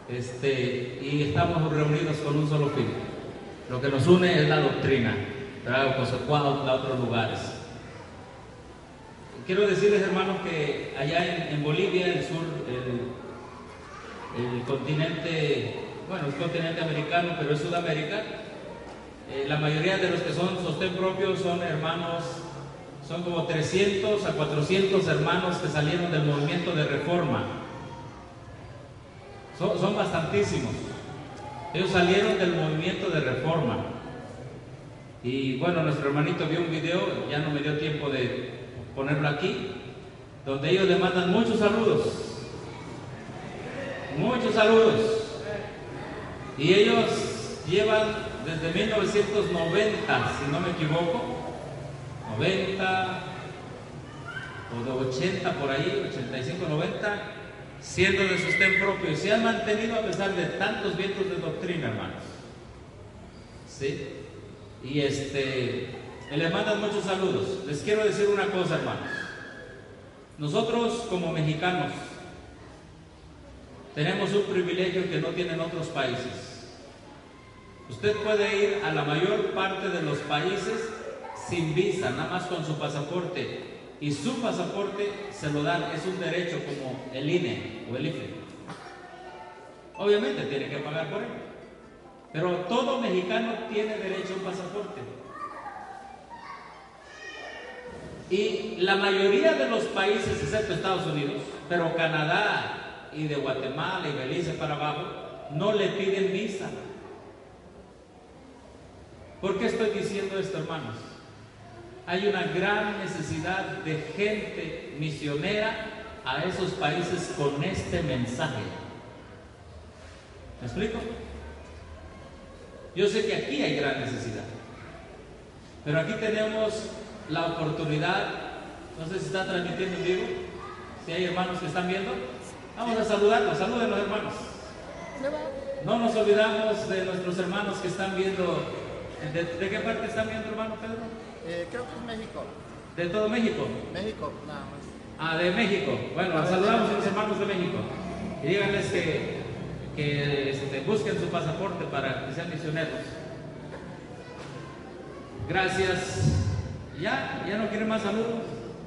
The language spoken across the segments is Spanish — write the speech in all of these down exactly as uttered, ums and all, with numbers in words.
este, y estamos reunidos con un solo fin. Lo que nos une es la doctrina, ¿verdad? Cozacuautla, a otros lugares. Quiero decirles, hermanos, que allá en, en Bolivia, el sur, el, el continente, bueno, el continente americano, pero es Sudamérica, eh, la mayoría de los que son sostén propio son hermanos, son como trescientos a cuatrocientos hermanos que salieron del movimiento de reforma. Son, son bastantísimos. Ellos salieron del movimiento de reforma. Y bueno, nuestro hermanito vio un video, ya no me dio tiempo de ponerlo aquí, donde ellos le mandan muchos saludos. Muchos saludos. Y ellos llevan desde mil novecientos noventa, si no me equivoco, noventa o de ochenta por ahí, ochenta y cinco, noventa, siendo de sostén propio, y se han mantenido a pesar de tantos vientos de doctrina, hermanos. ¿Sí? Y este, les mandan muchos saludos. Les quiero decir una cosa, hermanos. Nosotros como mexicanos tenemos un privilegio que no tienen otros países. Usted puede ir a la mayor parte de los países sin visa, nada más con su pasaporte. Y su pasaporte se lo dan, es un derecho como el I N E o el I F E. Obviamente tiene que pagar por él, pero todo mexicano tiene derecho a un pasaporte. Y la mayoría de los países, excepto Estados Unidos, pero Canadá y de Guatemala y Belice para abajo, no le piden visa. ¿Por qué estoy diciendo esto, hermanos? Hay una gran necesidad de gente misionera a esos países con este mensaje. ¿Me explico? Yo sé que aquí hay gran necesidad, pero aquí tenemos la oportunidad. No sé si está transmitiendo en vivo, si hay hermanos que están viendo. Vamos a saludarlos, saluden los hermanos. No nos olvidamos de nuestros hermanos que están viendo. ¿De, de qué parte están viendo, hermano Pedro? Eh, creo que es México. ¿De todo México? México, nada más. Ah, de México. Bueno, saludamos a los hermanos de México y díganles que, que este, busquen su pasaporte para que sean misioneros. Gracias. ¿Ya? ¿Ya no quieren más saludos?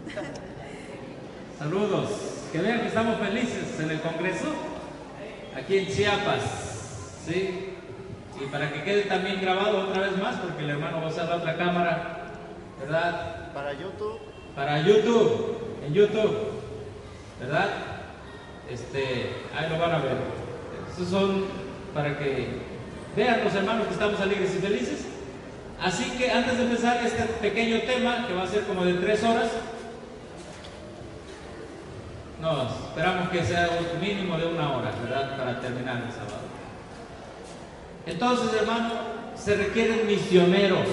Saludos. Que vean que estamos felices en el Congreso, aquí en Chiapas. ¿Sí? Y para que quede también grabado otra vez más, porque el hermano va a usar la otra cámara, ¿verdad? Para YouTube. Para YouTube, en YouTube, ¿verdad? Este, ahí lo van a ver. Estos son para que vean los hermanos que estamos alegres y felices. Así que antes de empezar este pequeño tema, que va a ser como de tres horas, no, esperamos que sea un mínimo de una hora, ¿verdad? Para terminar el sábado. Entonces, hermano, se requieren misioneros.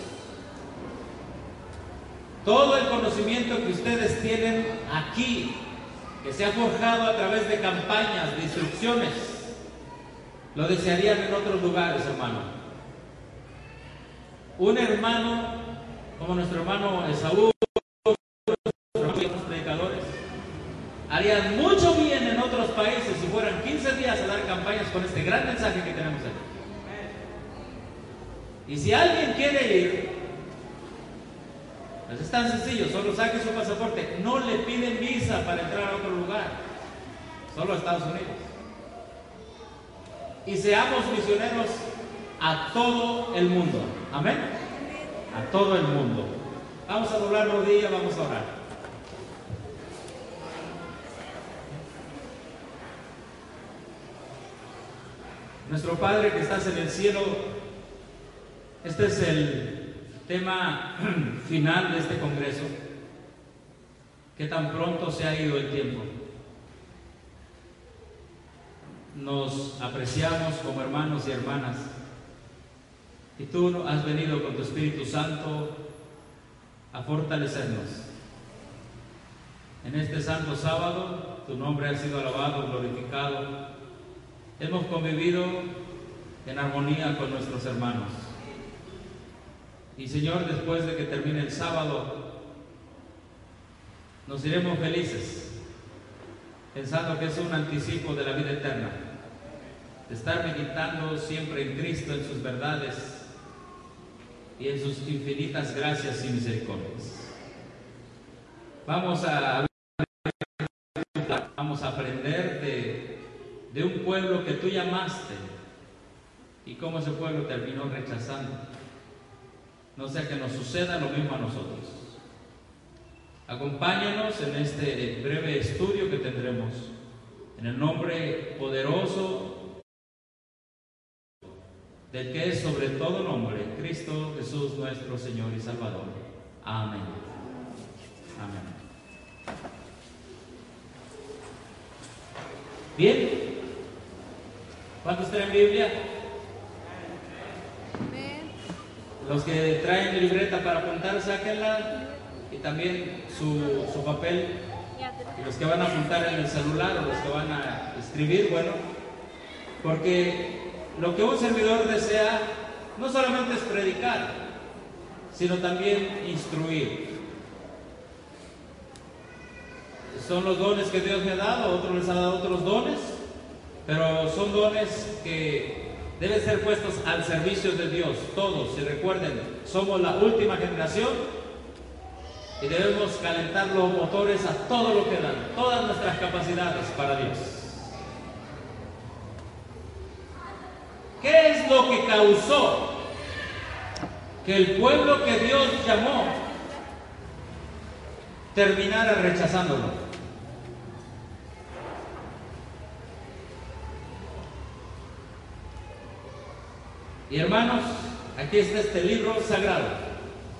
Todo el conocimiento que ustedes tienen aquí, que se ha forjado a través de campañas, de instrucciones, lo desearían en otros lugares, hermano. Un hermano como nuestro hermano Esaú, nuestros predicadores, harían mucho bien en otros países si fueran quince días a dar campañas con este gran mensaje que tenemos aquí. Y si alguien quiere ir, pues es tan sencillo, solo saque su pasaporte. No le piden visa para entrar a otro lugar, solo a Estados Unidos. Y seamos misioneros a todo el mundo. Amén. A todo el mundo. Vamos a doblar rodillas, vamos a orar. Nuestro Padre que estás en el cielo, este es el tema final de este congreso. ¿Qué tan pronto se ha ido el tiempo? Nos apreciamos como hermanos y hermanas, y tú has venido con tu Espíritu Santo a fortalecernos. En este santo sábado, tu nombre ha sido alabado, glorificado. Hemos convivido en armonía con nuestros hermanos. Y Señor, después de que termine el sábado, nos iremos felices, pensando que es un anticipo de la vida eterna. de estar meditando siempre en Cristo, en sus verdades y en sus infinitas gracias y misericordias. Vamos a, vamos a aprender de, de un pueblo que tú llamaste y cómo ese pueblo terminó rechazando. No sea que nos suceda lo mismo a nosotros. Acompáñanos en este breve estudio que tendremos en el nombre poderoso del que es sobre todo nombre, Cristo Jesús nuestro Señor y Salvador. Amén. Amén. Bien. ¿Cuántos traen Biblia? Los que traen libreta para apuntar, sáquenla. Y también su, su papel. Y los que van a apuntar en el celular o los que van a escribir, bueno, porque lo que un servidor desea no solamente es predicar, sino también instruir. Son los dones que Dios me ha dado, otros les ha dado otros dones, pero son dones que deben ser puestos al servicio de Dios, todos. Y recuerden, somos la última generación y debemos calentar los motores a todo lo que dan, todas nuestras capacidades para Dios. ¿Qué es lo que causó que el pueblo que Dios llamó terminara rechazándolo? Y hermanos, aquí está este libro sagrado.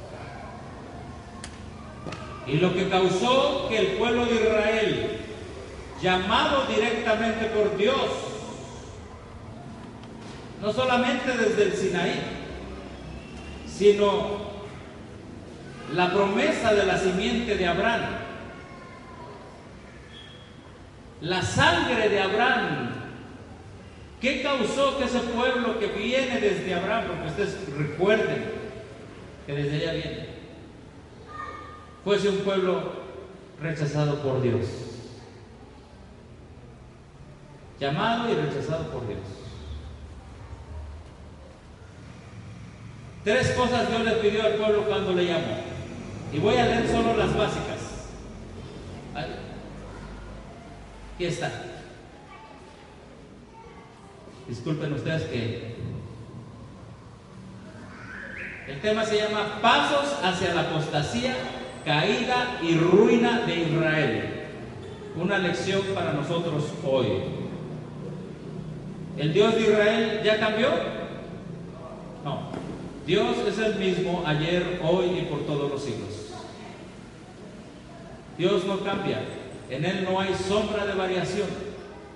Y lo que causó que el pueblo de Israel, llamado directamente por Dios, no solamente desde el Sinaí, sino la promesa de la simiente de Abraham, la sangre de Abraham, ¿qué causó que ese pueblo que viene desde Abraham, porque ustedes recuerden que desde allá viene, fuese un pueblo rechazado por Dios? Llamado y rechazado por Dios. Tres cosas Dios le pidió al pueblo cuando le llamó. Y voy a leer solo las básicas. ¿Vale? Aquí está. Disculpen ustedes que el tema se llama Pasos hacia la apostasía, caída y ruina de Israel. Una lección para nosotros hoy. ¿El Dios de Israel ya cambió? No. Dios es el mismo ayer, hoy y por todos los siglos. Dios no cambia. En Él no hay sombra de variación.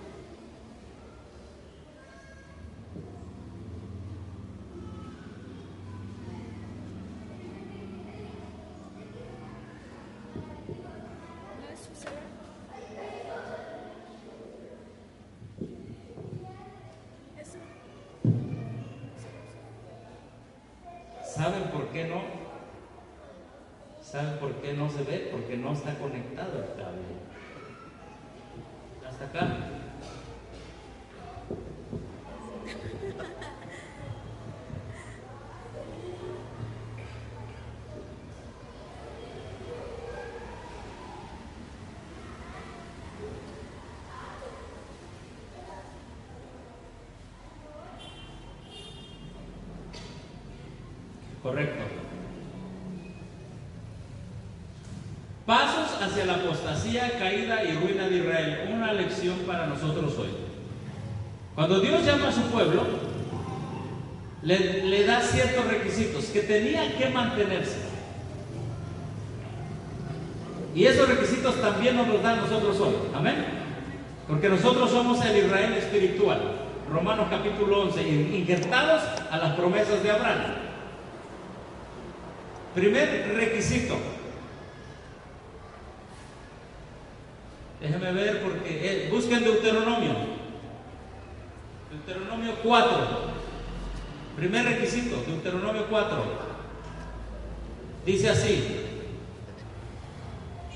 ¿Saben por qué no? ¿Saben por qué no se ve? Porque no está conectado el cable. Hasta acá. Correcto. Pasos hacia la apostasía, caída y ruina de Israel. Una lección para nosotros hoy. Cuando Dios llama a su pueblo, le, le da ciertos requisitos que tenían que mantenerse. Y esos requisitos también nos los da a nosotros hoy. Amén. Porque nosotros somos el Israel espiritual. Romanos capítulo once, injertados a las promesas de Abraham. Primer requisito. Déjenme ver porque eh, busquen Deuteronomio. Deuteronomio cuatro. Primer requisito, Deuteronomio cuatro. Dice así.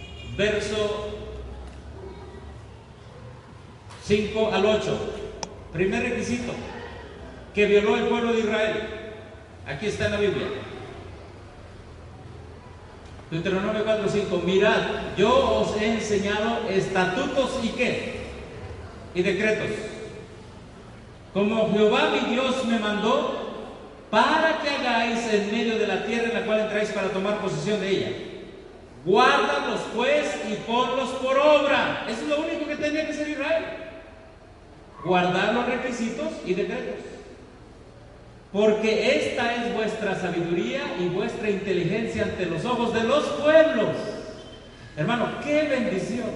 Verso cinco al ocho. Primer requisito que violó el pueblo de Israel. Aquí está en la Biblia. Deuteronomio cuatro cinco. Mirad, yo os he enseñado estatutos y qué, y decretos, como Jehová mi Dios me mandó, para que hagáis en medio de la tierra en la cual entráis para tomar posesión de ella. Guárdalos pues y ponlos por obra. Eso es lo único que tenía que hacer Israel. Guardar los requisitos y decretos. Porque esta es vuestra sabiduría y vuestra inteligencia ante los ojos de los pueblos. Hermano, qué bendición.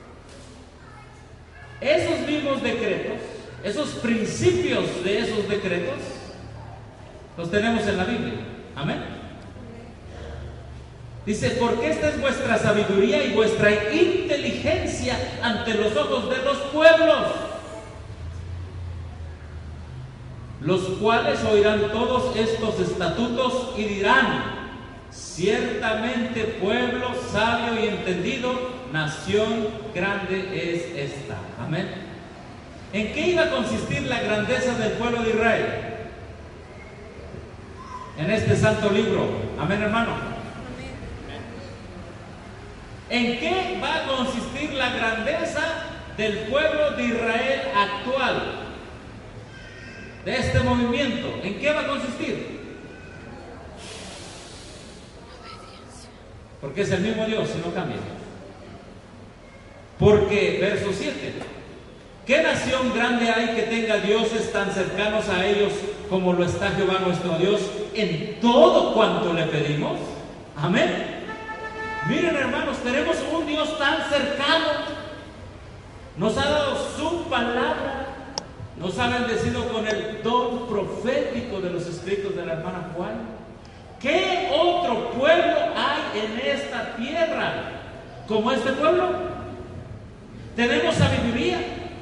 Esos mismos decretos, esos principios de esos decretos, los tenemos en la Biblia. Amén. Dice, porque esta es vuestra sabiduría y vuestra inteligencia ante los ojos de los pueblos, los cuales oirán todos estos estatutos y dirán, ciertamente pueblo sabio y entendido, nación grande es esta. Amén. ¿En qué iba a consistir la grandeza del pueblo de Israel? En este santo libro. Amén, hermano. ¿En qué va a consistir la grandeza del pueblo de Israel actual? De este movimiento. ¿En qué va a consistir? Porque es el mismo Dios y no cambia. Porque, verso siete, ¿qué nación grande hay que tenga dioses tan cercanos a ellos como lo está Jehová nuestro Dios en todo cuanto le pedimos? Amén. Miren, hermanos, tenemos un Dios tan cercano. Nos ha dado su palabra. Nos ha bendecido con el don profético de los escritos de la hermana Juan. ¿Qué otro pueblo hay en esta tierra como este pueblo? Tenemos sabiduría,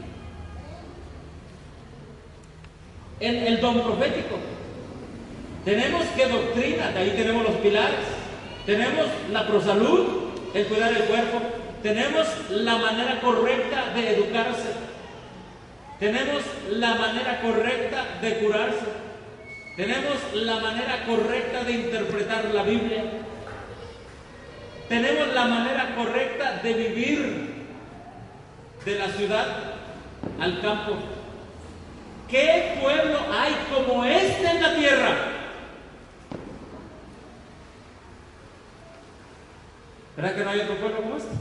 el, el don profético. Tenemos qué doctrina, de ahí tenemos los pilares. Tenemos la prosalud, el cuidar el cuerpo. Tenemos la manera correcta de educarse. Tenemos la manera correcta de curarse. Tenemos la manera correcta de interpretar la Biblia. Tenemos la manera correcta de vivir de la ciudad al campo. ¿Qué pueblo hay como este en la tierra? ¿Verdad que no hay otro pueblo como este?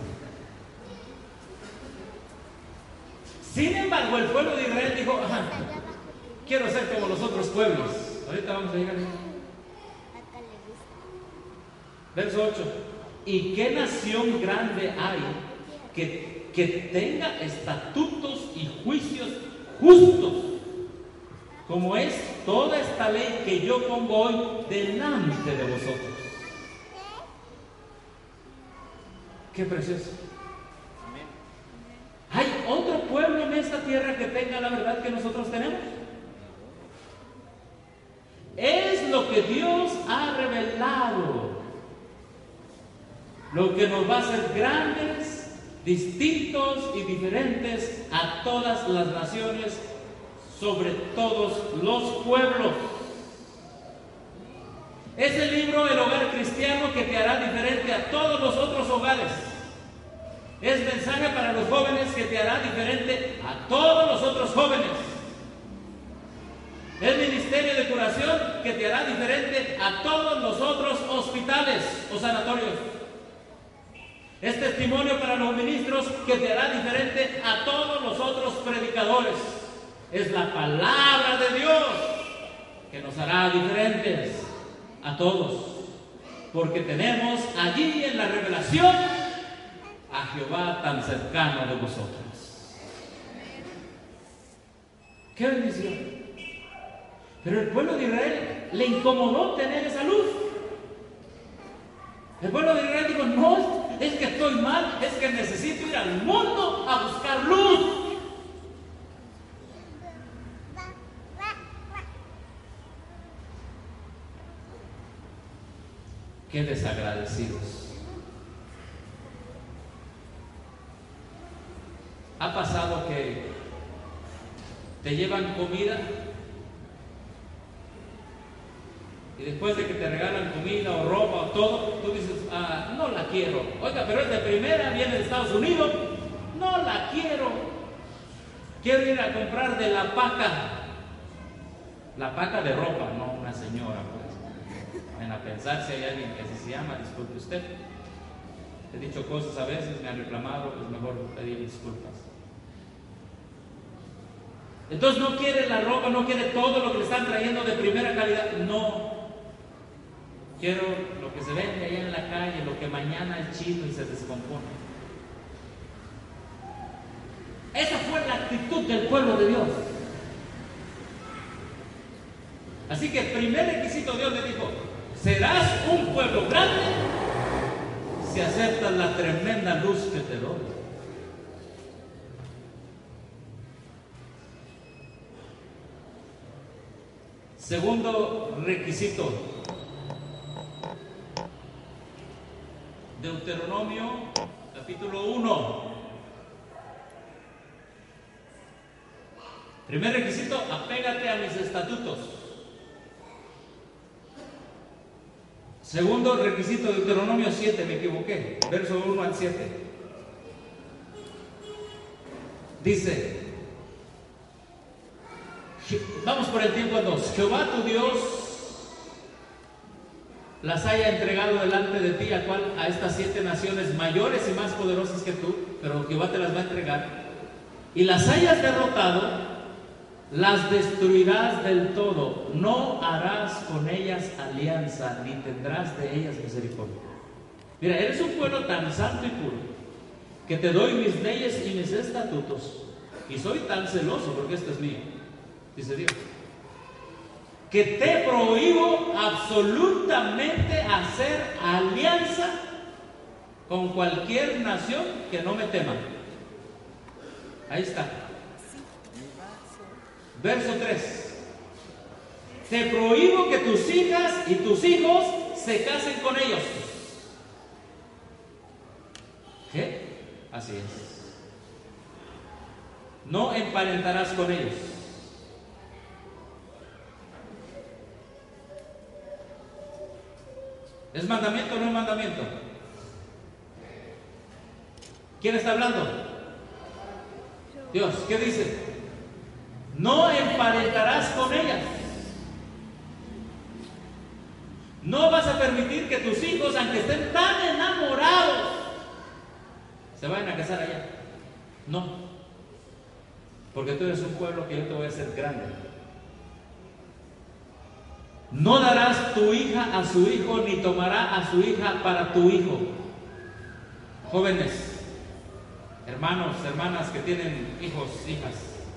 Sin embargo, el pueblo de Israel dijo, ajá, quiero ser como los otros pueblos. Ahorita vamos a llegar. Verso ocho. ¿Y qué nación grande hay que, que tenga estatutos y juicios justos, como es toda esta ley que yo pongo hoy delante de vosotros? Qué precioso. ¿Hay otro pueblo en esta tierra que tenga la verdad que nosotros tenemos? Es lo que Dios ha revelado, lo que nos va a hacer grandes, distintos y diferentes a todas las naciones, sobre todos los pueblos. Es el libro El Hogar Cristiano que te hará diferente a todos los otros hogares. Es mensaje para los jóvenes que te hará diferente a todos los otros jóvenes. Es ministerio de curación que te hará diferente a todos los otros hospitales o sanatorios. Es testimonio para los ministros que te hará diferente a todos los otros predicadores. Es la palabra de Dios que nos hará diferentes a todos, porque tenemos allí en la revelación a Jehová tan cercano de vosotros. ¡Qué bendición! Pero el pueblo de Israel le incomodó tener esa luz. El pueblo de Israel dijo, no, es que estoy mal, es que necesito ir al mundo a buscar luz. Qué desagradecidos. Ha pasado que te llevan comida y después de que te regalan comida o ropa o todo, tú dices, ah, no la quiero. Oiga, pero es de primera, viene de Estados Unidos, no la quiero. Quiero ir a comprar de la paca. La paca de ropa, no una señora, pues. Vayan a pensar si hay alguien que así se llama, disculpe usted. He dicho cosas a veces, me han reclamado, es mejor pedir disculpas. Entonces no quiere la ropa, no quiere todo lo que le están trayendo de primera calidad, no. Quiero lo que se vende allá en la calle, lo que mañana es chino y se descompone. Esa fue la actitud del pueblo de Dios. Así que el primer requisito Dios le dijo, serás un pueblo grande si aceptas la tremenda luz que te doy. Segundo requisito, Deuteronomio capítulo uno. Primer requisito, apégate a mis estatutos. Segundo requisito, Deuteronomio siete, me equivoqué, verso uno al siete. Dice, vamos por el tiempo en dos. Jehová tu Dios las haya entregado delante de ti, a cual a estas siete naciones mayores y más poderosas que tú, pero Jehová te las va a entregar, y las hayas derrotado, las destruirás del todo, no harás con ellas alianza, ni tendrás de ellas misericordia. Mira, eres un pueblo tan santo y puro, que te doy mis leyes y mis estatutos, y soy tan celoso porque esto es mío, dice Dios, que te prohíbo absolutamente hacer alianza con cualquier nación que no me tema. Ahí está. Verso tres. Te prohíbo que tus hijas y tus hijos se casen con ellos. ¿Qué? Así es. No emparentarás con ellos. ¿Es mandamiento o no es mandamiento? ¿Quién está hablando? Dios. ¿Qué dice? No emparentarás con ellas. No vas a permitir que tus hijos, aunque estén tan enamorados, se vayan a casar allá. No. Porque tú eres un pueblo que yo te voy a hacer grande. No darás tu hija a su hijo, ni tomará a su hija para tu hijo. Jóvenes, hermanos, hermanas que tienen hijos, hijas,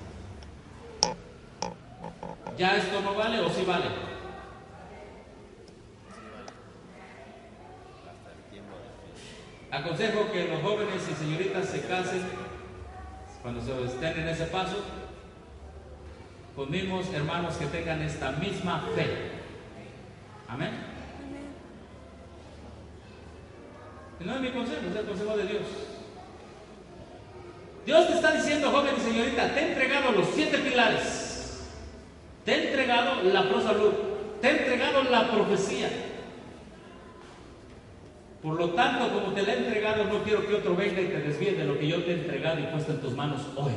¿ya esto no vale o sí vale? Aconsejo que los jóvenes y señoritas se casen cuando se estén en ese paso con mismos hermanos que tengan esta misma fe. Amén. Y no es mi consejo, es el consejo de Dios. Dios te está diciendo, joven y señorita, te he entregado los siete pilares, te he entregado la prosalud, te he entregado la profecía. Por lo tanto, como te la he entregado, no quiero que otro venga y te desvíe de lo que yo te he entregado y puesto en tus manos hoy.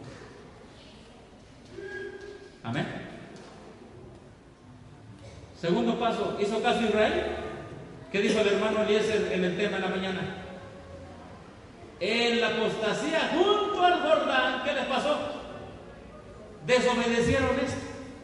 Amén. Segundo paso, ¿hizo caso Israel? ¿Qué dijo el hermano Eliezer en el tema de la mañana? En la apostasía junto al Jordán, ¿qué les pasó? Desobedecieron esto.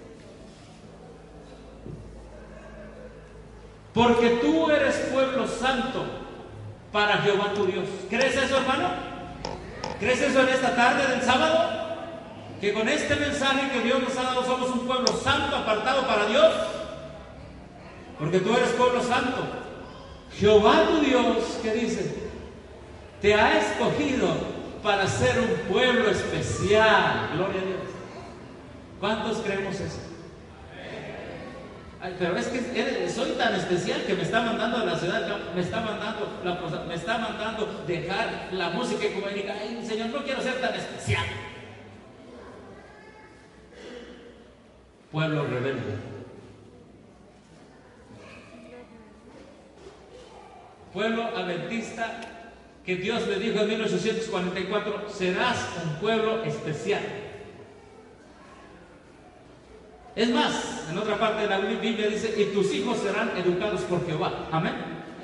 Porque tú eres pueblo santo para Jehová tu Dios. ¿Crees eso, hermano? ¿Crees eso en esta tarde del sábado? Que con este mensaje que Dios nos ha dado somos un pueblo santo apartado para Dios. Porque tú eres pueblo santo. Jehová tu Dios, ¿qué dice? Te ha escogido para ser un pueblo especial. Gloria a Dios. ¿Cuántos creemos eso? Ay, pero es que soy tan especial que me está mandando a la ciudad, me está mandando, la, me está mandando dejar la música ecuménica. Ay, Señor, no quiero ser tan especial. pueblo rebelde. Pueblo adventista que Dios le dijo en mil ochocientos cuarenta y cuatro, serás un pueblo especial. Es más, en otra parte de la Biblia dice, y tus hijos serán educados por Jehová. Amén.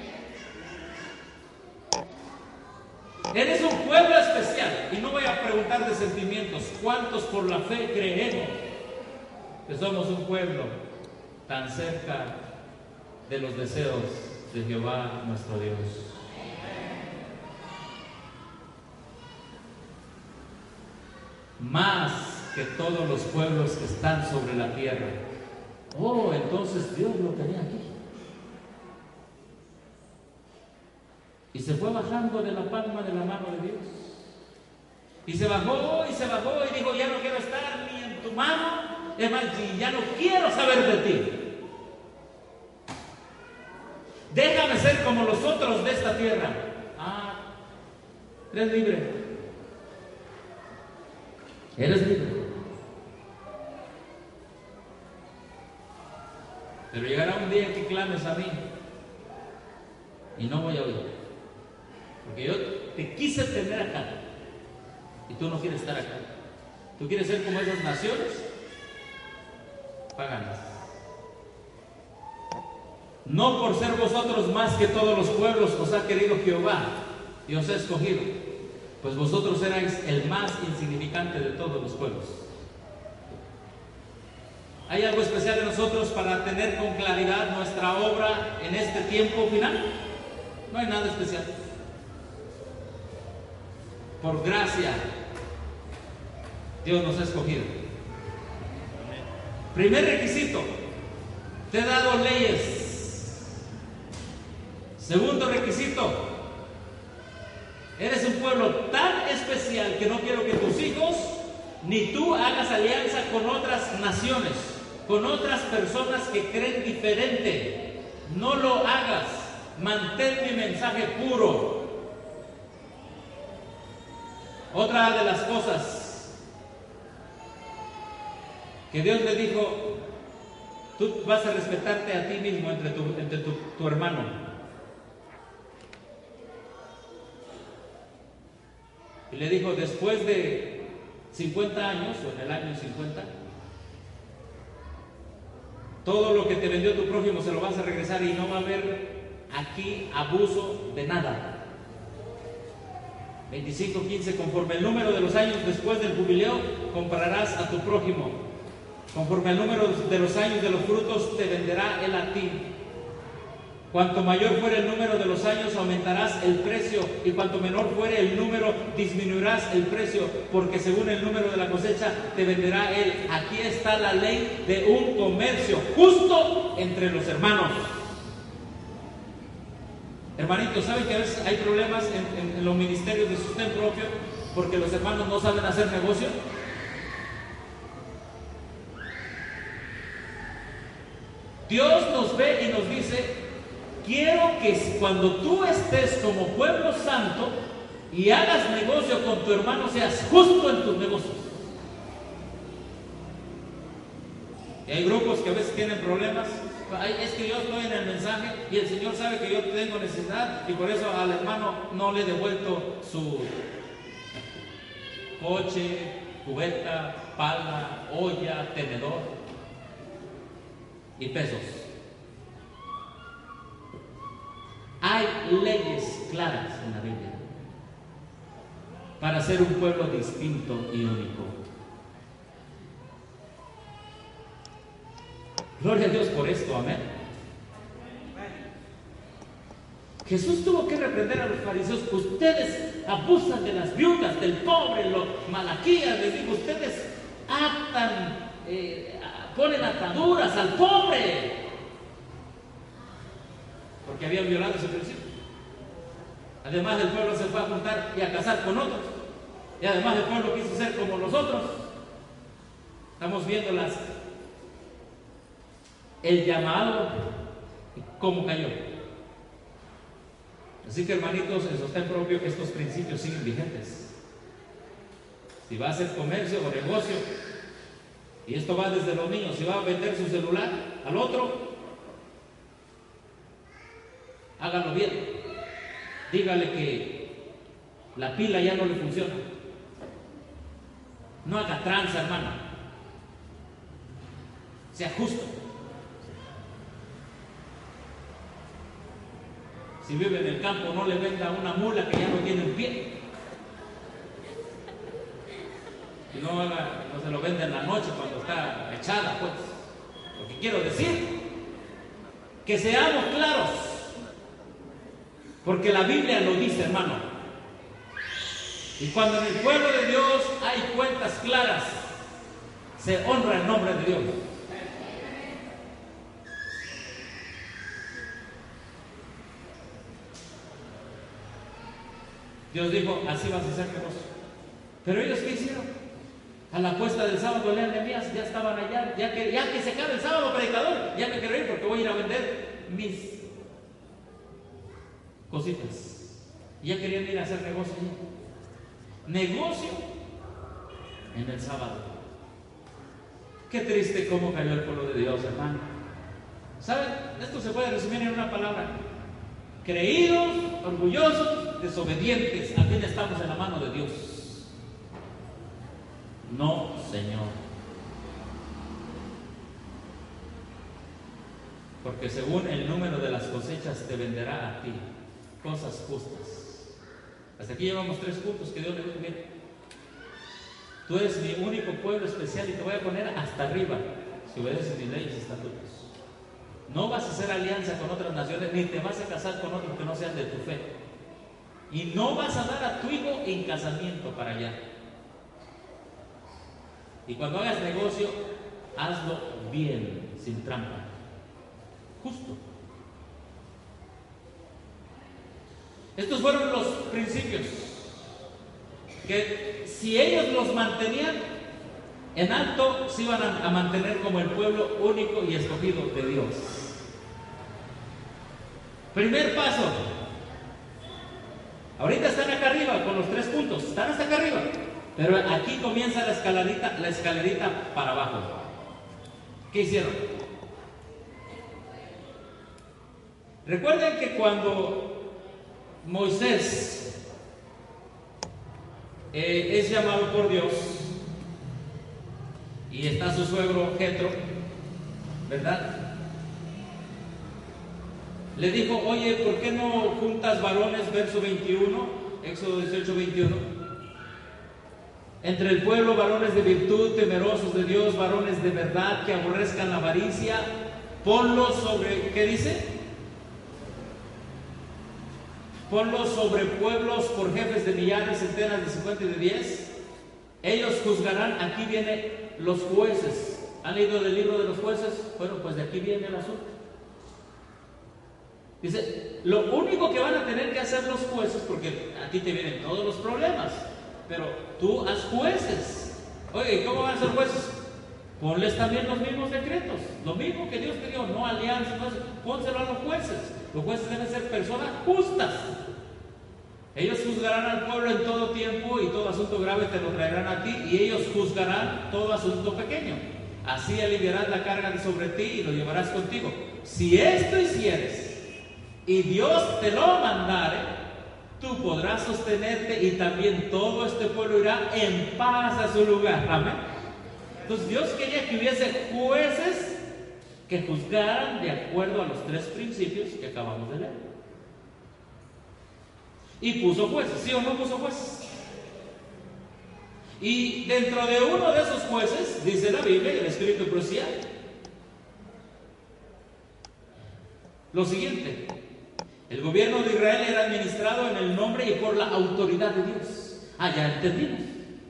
Eres un pueblo especial. Y no voy a preguntar de sentimientos. ¿Cuántos por la fe creemos que somos un pueblo tan cerca de los deseos de Jehová nuestro Dios? Más que todos los pueblos que están sobre la tierra. Oh, entonces Dios lo tenía aquí. Y se fue bajando de la palma de la mano de Dios. Y se bajó y se bajó y dijo, ya no quiero estar ni en tu mano. Es más, ya no quiero saber de ti. Déjame ser como los otros de esta tierra. Ah, eres libre. Eres libre. Pero llegará un día que clames a mí y no voy a oír. Porque yo te quise tener acá y tú no quieres estar acá. Tú quieres ser como esas naciones paganas. No por ser vosotros más que todos los pueblos os ha querido Jehová y os ha escogido, pues vosotros erais el más insignificante de todos los pueblos. ¿Hay algo especial en nosotros para tener con claridad nuestra obra en este tiempo final? No hay nada especial. Por gracia, Dios nos ha escogido. Primer requisito, te he dado leyes. Segundo requisito, eres un pueblo tan especial que no quiero que tus hijos ni tú hagas alianza con otras naciones, con otras personas que creen diferente. No lo hagas. Mantén mi mensaje puro. Otra de las cosas que Dios le dijo, tú vas a respetarte a ti mismo entre tu, entre tu, tu hermano. Y le dijo, después de cincuenta años, o en el año cincuenta, todo lo que te vendió tu prójimo se lo vas a regresar y no va a haber aquí abuso de nada. veinticinco quince, conforme el número de los años después del jubileo, comprarás a tu prójimo. Conforme el número de los años de los frutos, te venderá él a ti. Cuanto mayor fuere el número de los años, aumentarás el precio, y cuanto menor fuere el número, disminuirás el precio, porque según el número de la cosecha, te venderá él. Aquí está la ley de un comercio justo entre los hermanos. Hermanitos, ¿saben que a veces hay problemas en, en, en los ministerios de sustento propio porque los hermanos no saben hacer negocio? Dios nos ve y nos dice, quiero que cuando tú estés como pueblo santo y hagas negocio con tu hermano, seas justo en tus negocios. Y hay grupos que a veces tienen problemas. Es que yo estoy en el mensaje y el Señor sabe que yo tengo necesidad y por eso al hermano no le he devuelto su coche, cubeta, pala, olla, tenedor y pesos. Hay leyes claras en la Biblia para ser un pueblo distinto y único. Gloria a Dios por esto, amén. Jesús tuvo que reprender a los fariseos. Ustedes abusan de las viudas, del pobre, los Malaquías les digo, ustedes atan, eh, ponen ataduras al pobre, porque habían violado ese principio. Además el pueblo se fue a juntar y a casar con otros, y además el pueblo quiso ser como los otros. Estamos viendo las el llamado y cómo cayó. Así que hermanitos, en sostén propio, estos principios siguen vigentes. Si va a hacer comercio o negocio, Y esto va desde los niños. Si va a vender su celular al otro, hágalo bien. Dígale que la pila ya no le funciona. No haga tranza, hermano. Sea justo. Si vive en el campo, no le venda una mula que ya no tiene un pie. Y no, haga, no se lo venda en la noche cuando está echada, pues. Lo que quiero decir, que seamos claros, porque la Biblia lo dice, hermano. Y cuando en el pueblo de Dios hay cuentas claras, se honra el nombre de Dios. Dios dijo, así vas a hacer negocio. Pero ellos, ¿qué hicieron? A la puesta del sábado, lean Nehemías, ya estaban allá. Ya que, ya que se acabe el sábado, predicador, ya me quiero ir porque voy a ir a vender mis cositas. Y ya querían ir a hacer negocio. Negocio en el sábado. Qué triste cómo cayó el pueblo de Dios, hermano. ¿Saben? Esto se puede resumir en una palabra. Creídos, orgullosos, desobedientes. Al fin estamos en la mano de Dios. No, Señor. Porque según el número de las cosechas te venderá a ti cosas justas. Hasta aquí llevamos tres puntos que Dios le dijo bien. Tú eres mi único pueblo especial y te voy a poner hasta arriba si obedeces mis leyes y estatutos. No vas a hacer alianza con otras naciones, ni te vas a casar con otros que no sean de tu fe. Y no vas a dar a tu hijo en casamiento para allá. Y cuando hagas negocio, hazlo bien, sin trampa. Justo. Estos fueron los principios que si ellos los mantenían en alto, se iban a, a mantener como el pueblo único y escogido de Dios. Primer paso. Ahorita están acá arriba con los tres puntos, están hasta acá arriba. Pero aquí comienza la escalerita, la escalerita para abajo. ¿Qué hicieron? Recuerden que cuando Moisés eh, es llamado por Dios y está su suegro Jetro, ¿verdad? Le dijo, oye, ¿por qué no juntas varones? Verso veintiuno, Éxodo dieciocho, veintiuno. Entre el pueblo, varones de virtud, temerosos de Dios, varones de verdad, que aborrezcan la avaricia, ponlos sobre, ¿qué dice? Ponlos sobre pueblos por jefes de millares, centenas de cincuenta y de diez. Ellos juzgarán, aquí vienen los jueces. ¿Han leído del libro de los jueces? Bueno, pues de aquí viene el asunto. Dice, lo único que van a tener que hacer los jueces, porque a ti te vienen todos los problemas, pero tú haz jueces. Oye, ¿cómo van a ser jueces? Ponles también los mismos decretos, lo mismo que Dios te dio, no alianzas, no, pónselo a los jueces. Los jueces deben ser personas justas. Ellos juzgarán al pueblo en todo tiempo y todo asunto grave te lo traerán a ti, y ellos juzgarán todo asunto pequeño. Así aliviarás la carga de sobre ti y lo llevarás contigo. Si esto hicieres y Dios te lo mandare, tú podrás sostenerte y también todo este pueblo irá en paz a su lugar. Amén. Entonces Dios quería que hubiese jueces que juzgaran de acuerdo a los tres principios que acabamos de leer. Y puso jueces, ¿sí o no puso jueces? Y dentro de uno de esos jueces, dice la Biblia, el Espíritu de profecía, lo siguiente: el gobierno de Israel era administrado en el nombre y por la autoridad de Dios. Ah, ya entendimos.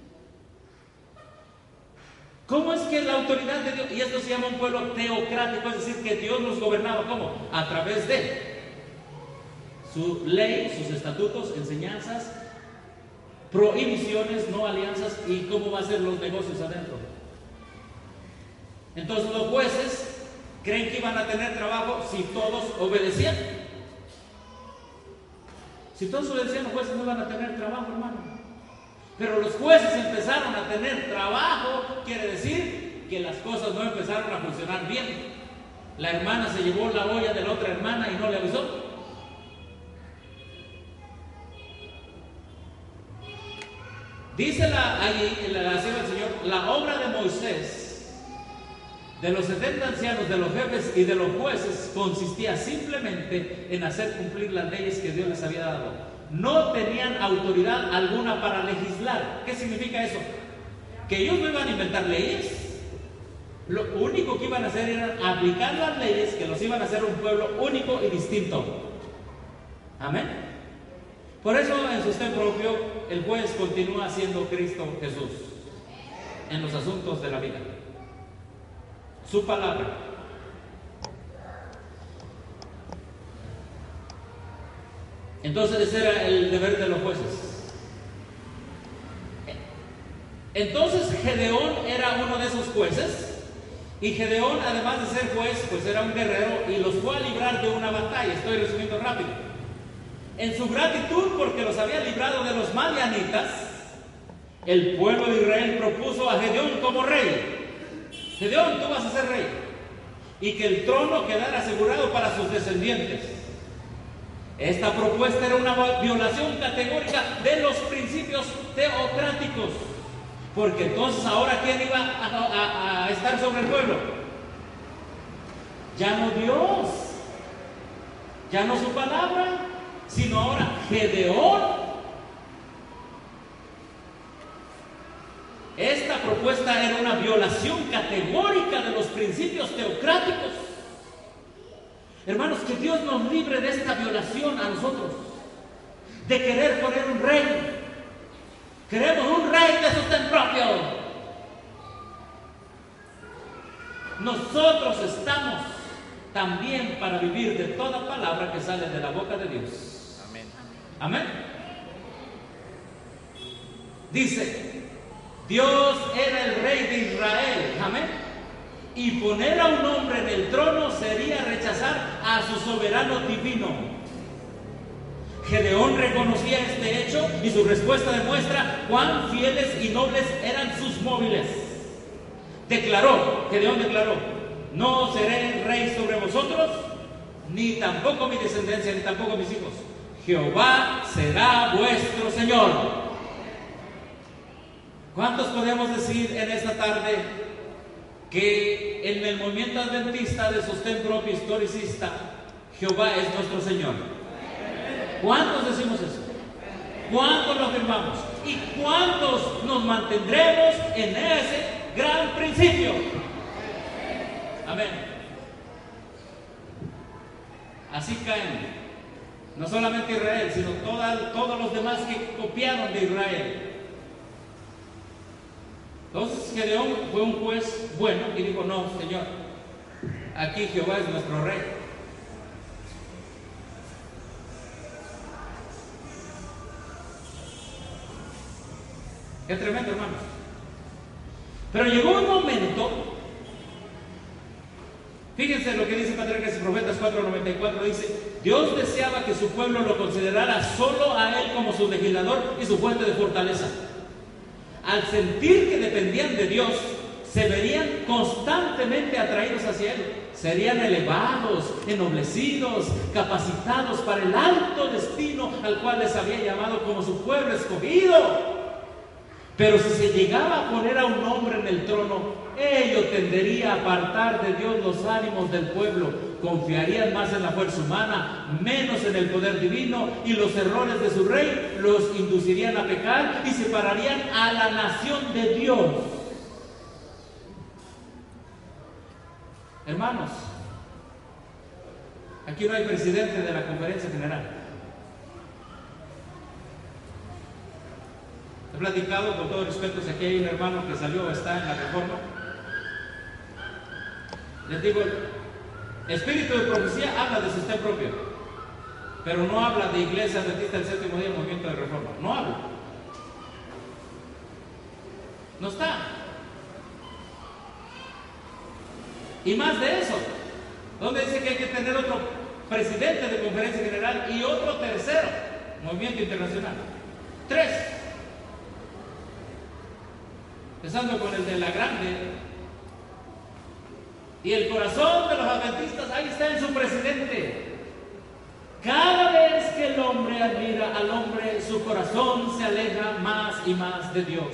¿Cómo es que la autoridad de Dios, y esto se llama un pueblo teocrático, es decir, que Dios nos gobernaba? ¿Cómo? A través de su ley, sus estatutos, enseñanzas, prohibiciones, no alianzas, y cómo va a ser los negocios adentro. Entonces los jueces creen que iban a tener trabajo si todos obedecían. Si todos obedecían, los jueces no iban a tener trabajo, hermano. Pero los jueces empezaron a tener trabajo, quiere decir que las cosas no empezaron a funcionar bien. La hermana se llevó la olla de la otra hermana y no le avisó. Dice la, ahí, en la, la sierva del Señor, la obra de Moisés, de los setenta ancianos, de los jefes y de los jueces, consistía simplemente en hacer cumplir las leyes que Dios les había dado. No tenían autoridad alguna para legislar. ¿Qué significa eso? Que ellos no iban a inventar leyes. Lo único que iban a hacer era aplicar las leyes que los iban a hacer un pueblo único y distinto. Amén. Por eso en sostén propio el juez continúa siendo Cristo Jesús en los asuntos de la vida. Su palabra. Entonces ese era el deber de los jueces. Entonces Gedeón era uno de esos jueces, y Gedeón, además de ser juez, pues era un guerrero y los fue a librar de una batalla. Estoy resumiendo rápido. En su gratitud porque los había librado de los madianitas, el pueblo de Israel propuso a Gedeón como rey. Gedeón, tú vas a ser rey, y que el trono quedara asegurado para sus descendientes. Esta propuesta era una violación categórica de los principios teocráticos, porque entonces ahora ¿quién iba a, a, a estar sobre el pueblo? Ya no Dios, ya no su palabra, sino ahora Gedeón. Esta propuesta era una violación categórica de los principios teocráticos. Hermanos, que Dios nos libre de esta violación a nosotros, de querer poner un rey. Queremos un rey de sostén propio. Nosotros estamos también para vivir de toda palabra que sale de la boca de Dios. Amén. Amén. Dice, Dios era el rey de Israel. Amén. Y poner a un hombre en el trono sería rechazar a su soberano divino. Gedeón reconocía este hecho y su respuesta demuestra cuán fieles y nobles eran sus móviles. Declaró, Gedeón declaró: no seré rey sobre vosotros, ni tampoco mi descendencia, ni tampoco mis hijos. Jehová será vuestro Señor. ¿Cuántos podemos decir en esta tarde que en el movimiento adventista de sostén propio historicista, Jehová es nuestro Señor? ¿Cuántos decimos eso? ¿Cuántos lo afirmamos? ¿Y cuántos nos mantendremos en ese gran principio? Amén. Así caen no solamente Israel, sino toda, todos los demás que copiaron de Israel. Entonces Gedeón fue un juez bueno y dijo: no, Señor, aquí Jehová es nuestro rey. Qué tremendo, hermanos. Pero llegó un momento, fíjense lo que dice Patriarcas y Profetas cuatro noventa y cuatro, dice: Dios deseaba que su pueblo lo considerara solo a Él como su legislador y su fuente de fortaleza. Al sentir que dependían de Dios, se verían constantemente atraídos hacia Él. Serían elevados, ennoblecidos, capacitados para el alto destino al cual les había llamado como su pueblo escogido. Pero si se llegaba a poner a un hombre en el trono, ello tendería a apartar de Dios los ánimos del pueblo. Confiarían más en la fuerza humana, menos en el poder divino, y los errores de su rey los inducirían a pecar y separarían a la nación de Dios. Hermanos, aquí no hay presidente de la conferencia general. He platicado con todo respeto, si aquí hay un hermano que salió, está en la reforma. Les digo, el espíritu de profecía habla de sostén propio, pero no habla de iglesia adventista del séptimo día, movimiento de reforma. No habla. No está. Y más de eso, donde dice que hay que tener otro presidente de conferencia general y otro tercero, movimiento internacional. Tres. Empezando con el de la grande, Y el corazón de los adventistas ahí está en su presidente. Cada vez que el hombre admira al hombre, su corazón se aleja más y más de Dios.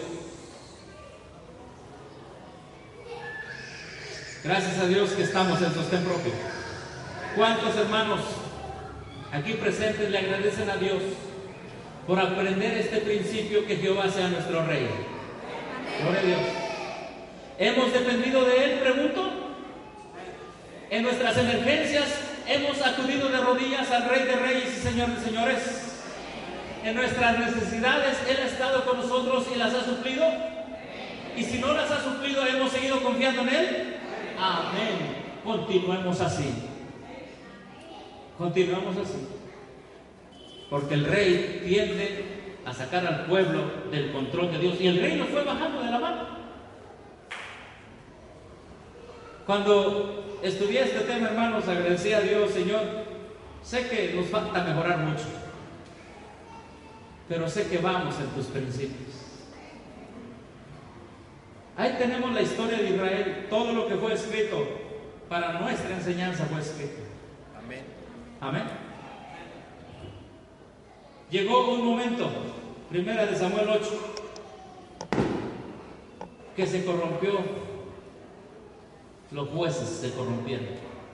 Gracias a Dios que estamos en sostén propio. ¿Cuántos hermanos aquí presentes le agradecen a Dios por aprender este principio, que Jehová sea nuestro Rey? Gloria a Dios. ¿Hemos dependido de Él? Pregunto. En nuestras emergencias hemos acudido de rodillas al Rey de Reyes y Señor de Señores. En nuestras necesidades Él ha estado con nosotros y las ha suplido. Y si no las ha suplido, hemos seguido confiando en Él. Amén. Continuemos así. Continuemos así. Porque el Rey tiende a sacar al pueblo del control de Dios. Y el Rey lo fue bajando de la mano. Cuando estudié este tema, hermanos, agradecí a Dios, Señor, sé que nos falta mejorar mucho, pero sé que vamos en tus principios. Ahí tenemos la historia de Israel. Todo lo que fue escrito para nuestra enseñanza fue escrito. Amén. Amén. Llegó un momento, primera de Samuel ocho, que se corrompió. Los jueces se corrompieron.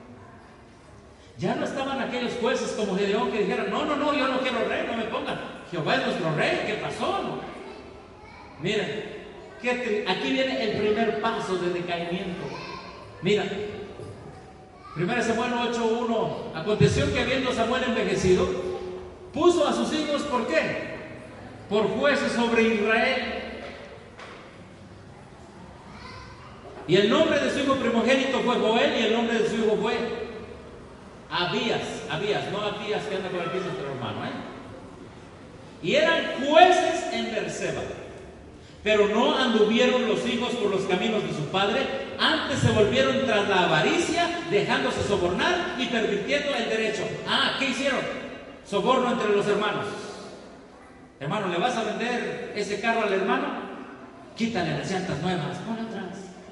Ya no estaban aquellos jueces como Gedeón que dijeron: no, no, no, yo no quiero rey, no me pongan. Jehová es nuestro rey. ¿Qué pasó? No. Miren, que aquí viene el primer paso de decaimiento. Mira, primera Samuel ocho uno. Aconteció que habiendo Samuel envejecido, puso a sus hijos, ¿por qué? Por jueces sobre Israel. Y el nombre de su hijo primogénito fue Joel, y el nombre de su hijo fue Abías. Abías, no Abías que anda con el piso nuestro hermano, ¿eh? Y eran jueces en Berseba. Pero no anduvieron los hijos por los caminos de su padre, antes se volvieron tras la avaricia, dejándose sobornar y pervirtiendo el derecho. Ah, ¿qué hicieron? Soborno entre los hermanos. Hermano, ¿le vas a vender ese carro al hermano? Quítale las llantas nuevas, ponle atrás.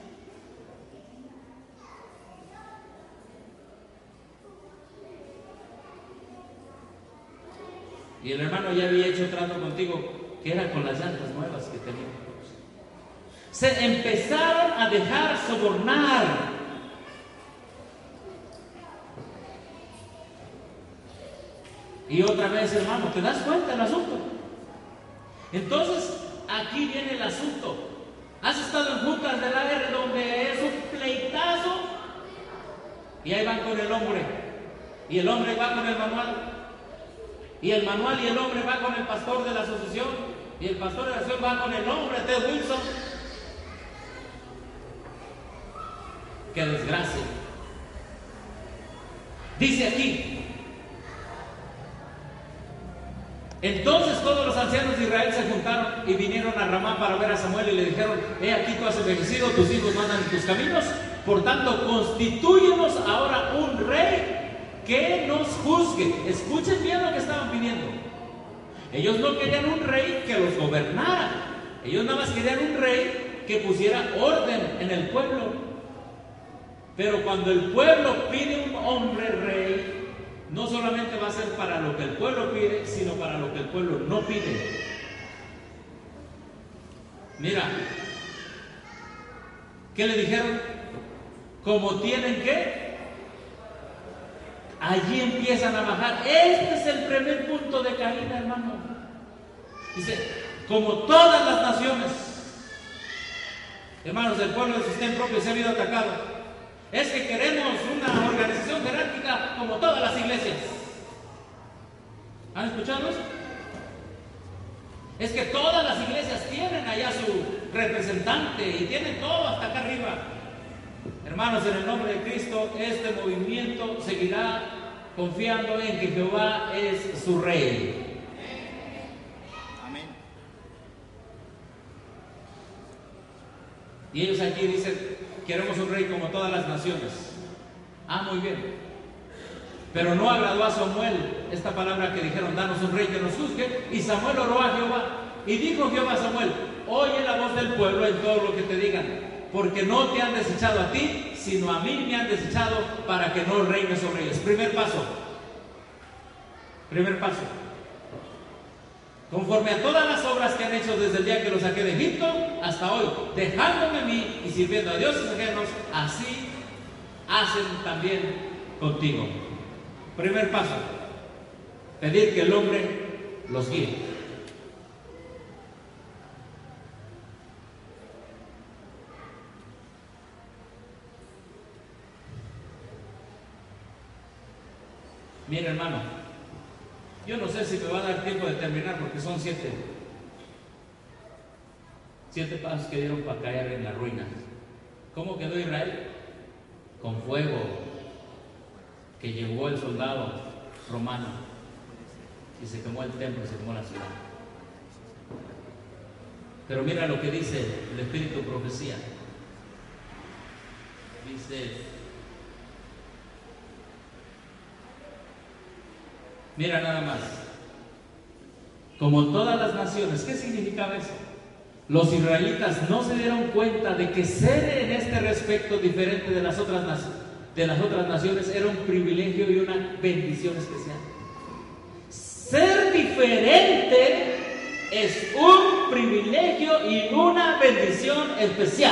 Y el hermano ya había hecho trato contigo, que era con las llantas nuevas que tenía. Se empezaron a dejar sobornar. Y otra vez, hermano, ¿te das cuenta del asunto? Entonces, aquí viene el asunto. ¿Has estado en juntas de la R donde es un pleitazo? Y ahí van con el hombre. Y el hombre va con el manual. Y el manual y el hombre va con el pastor de la asociación. Y el pastor de la asociación va con el hombre, Ted Wilson. ¡Qué desgracia! Dice aquí: entonces todos los ancianos de Israel se juntaron y vinieron a Ramá para ver a Samuel y le dijeron: he aquí tú has envejecido, tus hijos no andan en tus caminos, por tanto constitúyenos ahora un rey que nos juzgue. Escuchen bien lo que estaban pidiendo. Ellos no querían un rey que los gobernara. Ellos nada más querían un rey que pusiera orden en el pueblo. Pero cuando el pueblo pide un hombre rey, no solamente va a ser para lo que el pueblo pide, sino para lo que el pueblo no pide. Mira, ¿qué le dijeron? Como tienen que, allí empiezan a bajar. Este es el primer punto de caída, hermano. Dice, como todas las naciones, hermanos, el pueblo de sostén propio se ha habido atacado. Es que queremos una organización jerárquica como todas las iglesias. ¿Han escuchado eso? Es que todas las iglesias tienen allá su representante y tienen todo hasta acá arriba. Hermanos, en el nombre de Cristo, este movimiento seguirá confiando en que Jehová es su rey. Amén. Y ellos aquí dicen: queremos un rey como todas las naciones. Ah, muy bien. Pero no agradó a Samuel esta palabra que dijeron: danos un rey que nos juzgue. Y Samuel oró a Jehová. Y dijo Jehová a Samuel: oye la voz del pueblo en todo lo que te digan. porque no te han desechado a ti, sino a mí me han desechado para que no reine sobre ellos. Primer paso. Primer paso. Conforme a todas las obras que han hecho desde el día que los saqué de Egipto hasta hoy, dejándome a mí y sirviendo a dioses ajenos, así hacen también contigo. Primer paso. Pedir que el hombre los guíe. Mira, hermano, yo no sé si me va a dar tiempo de terminar porque son siete. Siete pasos que dieron para caer en la ruina. ¿Cómo quedó Israel? Con fuego que llevó el soldado romano y se quemó el templo, se quemó la ciudad. Pero mira lo que dice el Espíritu Profecía. Dice, mira nada más, como todas las naciones. ¿Qué significaba eso? Los israelitas no se dieron cuenta de que ser en este respecto diferente de las otras, de las otras naciones era un privilegio y una bendición especial. Ser diferente es un privilegio y una bendición especial.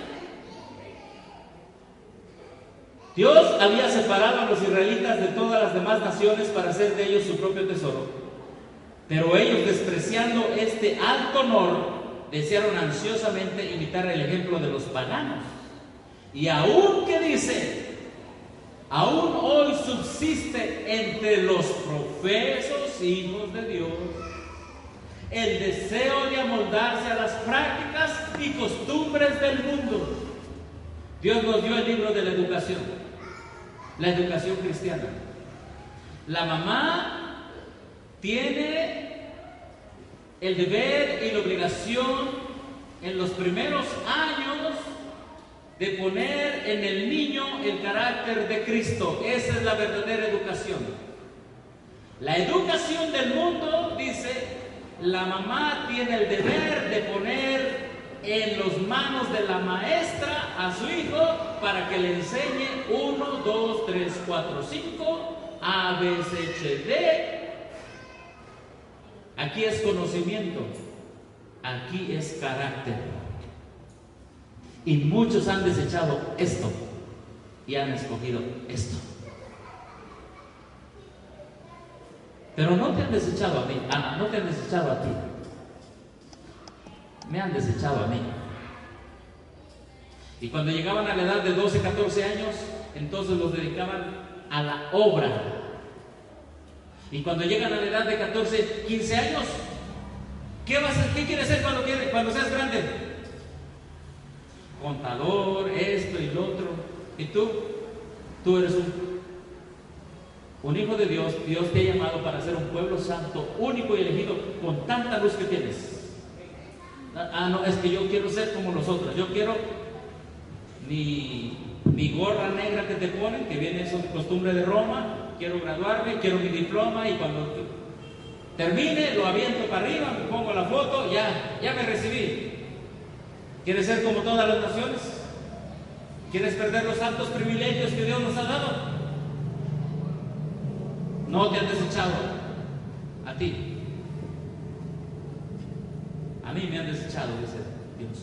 Dios había separado a los israelitas de todas las demás naciones para hacer de ellos su propio tesoro. Pero ellos, despreciando este alto honor, desearon ansiosamente imitar el ejemplo de los paganos. Y aún que dice, aún hoy subsiste entre los profesos hijos de Dios el deseo de amoldarse a las prácticas y costumbres del mundo. Dios nos dio el libro de la educación, la educación cristiana. La mamá tiene el deber y la obligación en los primeros años de poner en el niño el carácter de Cristo. Esa es la verdadera educación. La educación del mundo, dice, la mamá tiene el deber de poner en las manos de la maestra a su hijo para que le enseñe uno, dos, tres, cuatro, cinco, A, B, C, H, D. Aquí es conocimiento, aquí es carácter. Y muchos han desechado esto y han escogido esto. Pero no te han desechado a mí, Ana, no te han desechado a ti. Me han desechado a mí. Y cuando llegaban a la edad de doce, catorce años, entonces los dedicaban a la obra. Y cuando llegan a la edad de catorce, quince años, ¿qué vas a, qué quieres ser cuando, cuando seas grande? Contador, esto y lo otro. ¿Y tú? Tú eres un, un hijo de Dios. Dios te ha llamado para ser un pueblo santo, único y elegido, con tanta luz que tienes. Ah, no, es que yo quiero ser como los otros. Yo quiero mi, mi gorra negra que te ponen, que viene eso de costumbre de Roma. Quiero graduarme, quiero mi diploma y cuando termine lo aviento para arriba, me pongo la foto, ya, ya me recibí. ¿Quieres ser como todas las naciones? ¿Quieres perder los altos privilegios que Dios nos ha dado? No te han desechado a ti. A mí me han desechado, dice Dios.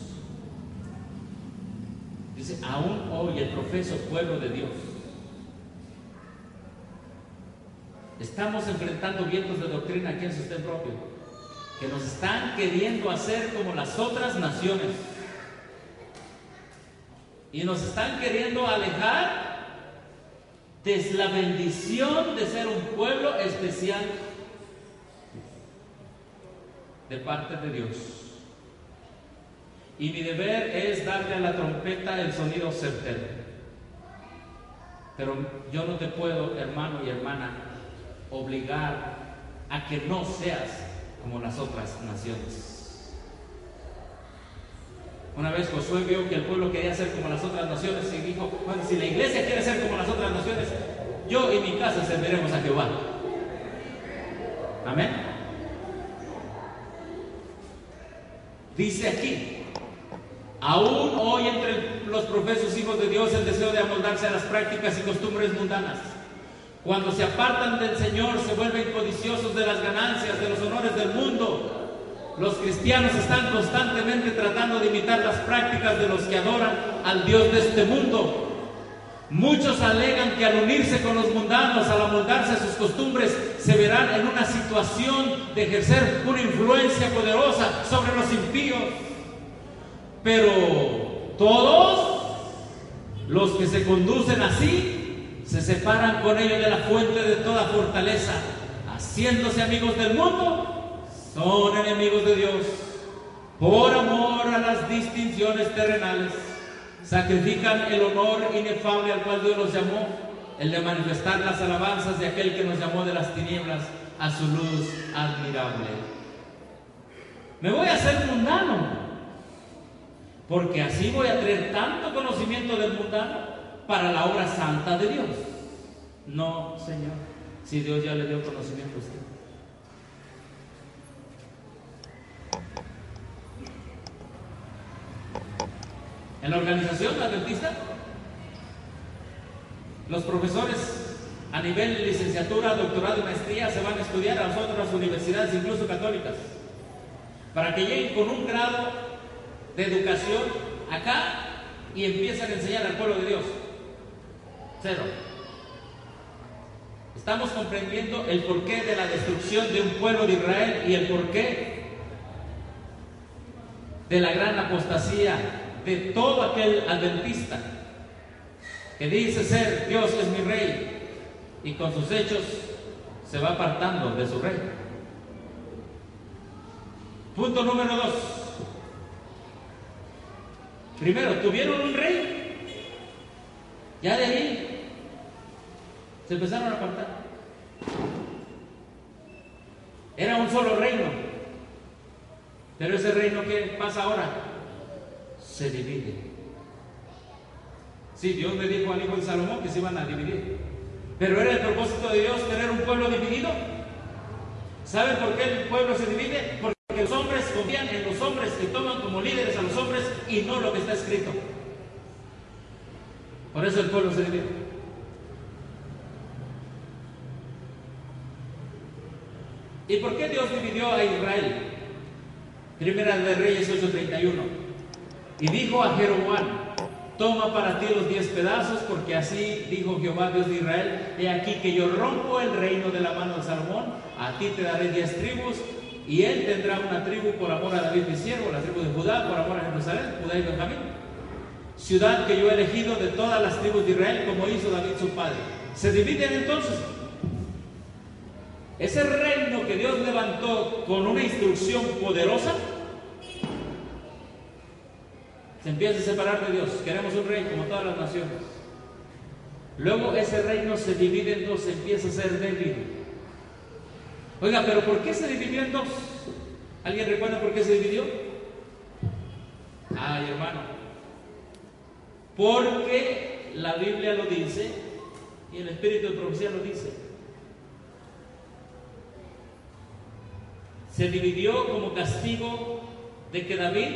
Dice, aún hoy el profeso pueblo de Dios. Estamos enfrentando vientos de doctrina aquí en sostén propio, que nos están queriendo hacer como las otras naciones. Y nos están queriendo alejar de la bendición de ser un pueblo especial de parte de Dios. Y mi deber es darle a la trompeta el sonido certero. Pero yo no te puedo, hermano y hermana, obligar a que no seas como las otras naciones. Una vez Josué vio que el pueblo quería ser como las otras naciones y dijo, bueno, si la iglesia quiere ser como las otras naciones, yo y mi casa serviremos a Jehová. Amén. Dice aquí, Aún hoy entre los profesos hijos de Dios el deseo de amoldarse a las prácticas y costumbres mundanas. Cuando se apartan del Señor se vuelven codiciosos de las ganancias, de los honores del mundo. Los cristianos están constantemente tratando de imitar las prácticas de los que adoran al Dios de este mundo. Muchos alegan que al unirse con los mundanos, al amoldarse a sus costumbres, se verán en una situación de ejercer una influencia poderosa sobre los impíos. Pero todos los que se conducen así se separan con ellos de la fuente de toda fortaleza, haciéndose amigos del mundo, son enemigos de Dios. Por amor a las distinciones terrenales, sacrifican el honor inefable al cual Dios los llamó, el de manifestar las alabanzas de aquel que nos llamó de las tinieblas a su luz admirable. Me voy a hacer mundano, porque así voy a traer tanto conocimiento del mundano para la obra santa de Dios. No, Señor, si Dios ya le dio conocimiento a usted. En la organización adventista, los profesores a nivel de licenciatura, doctorado y maestría se van a estudiar a las otras universidades, incluso católicas, para que lleguen con un grado de educación acá y empiezan a enseñar al pueblo de Dios. Cero. Estamos comprendiendo el porqué de la destrucción de un pueblo de Israel y el porqué de la gran apostasía de todo aquel adventista que dice ser Dios es mi rey y con sus hechos se va apartando de su rey. Punto número dos. Primero, tuvieron un rey, ya de ahí se empezaron a apartar. Era un solo reino, pero ese reino, ¿qué pasa ahora? Se divide. Sí, Dios le dijo al hijo de Salomón que se iban a dividir, pero era el propósito de Dios tener un pueblo dividido. ¿Saben por qué el pueblo se divide? Porque los hombres confían en los hombres que toman como líderes a los hombres y no lo que está escrito. Por eso el pueblo se divide. ¿Y por qué Dios dividió a Israel? Primera de Reyes ocho treinta y uno. Y dijo a Jeroboam: toma para ti los diez pedazos, porque así dijo Jehová Dios de Israel: he aquí que yo rompo el reino de la mano de Salomón, a ti te daré diez tribus, y él tendrá una tribu por amor a David mi siervo, la tribu de Judá por amor a Jerusalén, Judá y Benjamín, ciudad que yo he elegido de todas las tribus de Israel, como hizo David su padre. Se dividen entonces. Ese reino que Dios levantó con una instrucción poderosa se empieza a separar de Dios. Queremos un rey como todas las naciones. Luego ese reino se divide en dos, se empieza a ser débil. Oiga, pero ¿por qué se dividió en dos? ¿Alguien recuerda por qué se dividió? Ay, hermano, porque la Biblia lo dice y el Espíritu de Profecía lo dice. Se dividió como castigo de que David,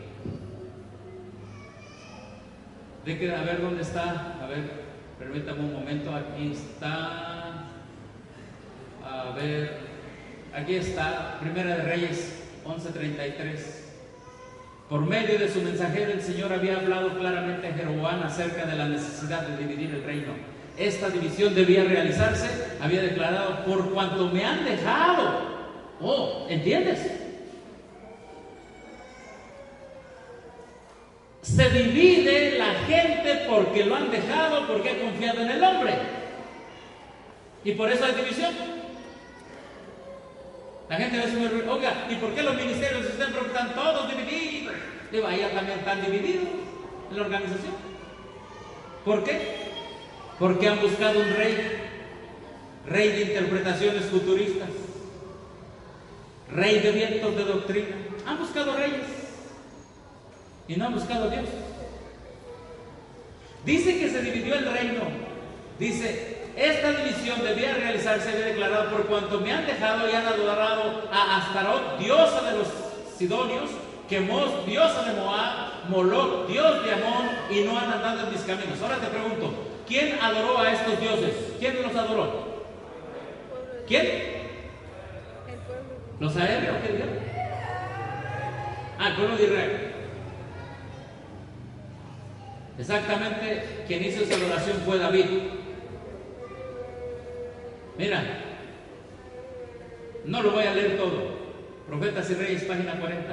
de que, a ver, ¿dónde está? A ver, permítame un momento, aquí está, a ver, aquí está, Primera de Reyes once treinta y tres. Por medio de su mensajero el Señor había hablado claramente a Jeroboam acerca de la necesidad de dividir el reino. Esta división debía realizarse, había declarado: por cuanto me han dejado. Oh, ¿entiendes? Se divide la gente porque lo han dejado, porque ha confiado en el hombre. Y por eso hay división. La gente a veces me dice: oiga, ¿y por qué los ministerios están, están todos divididos? Digo, allá también están divididos en la organización. ¿Por qué? Porque han buscado un rey, rey de interpretaciones futuristas, rey de vientos de doctrina. Han buscado reyes y no han buscado a Dios. Dice que se dividió el reino. Dice: esta división debía realizarse, había declarado: por cuanto me han dejado y han adorado a Astarot, diosa de los sidonios, Quemos, diosa de Moab, Moloch, dios de Amón, y no han andado en mis caminos. Ahora te pregunto, ¿quién adoró a estos dioses? ¿Quién los adoró? ¿Quién? ¿Los aéreos? ¿Qué dijeron? Ah, el pueblo de Israel. Exactamente, quien hizo esa adoración fue David. Mira, no lo voy a leer todo. Profetas y Reyes, página cuarenta.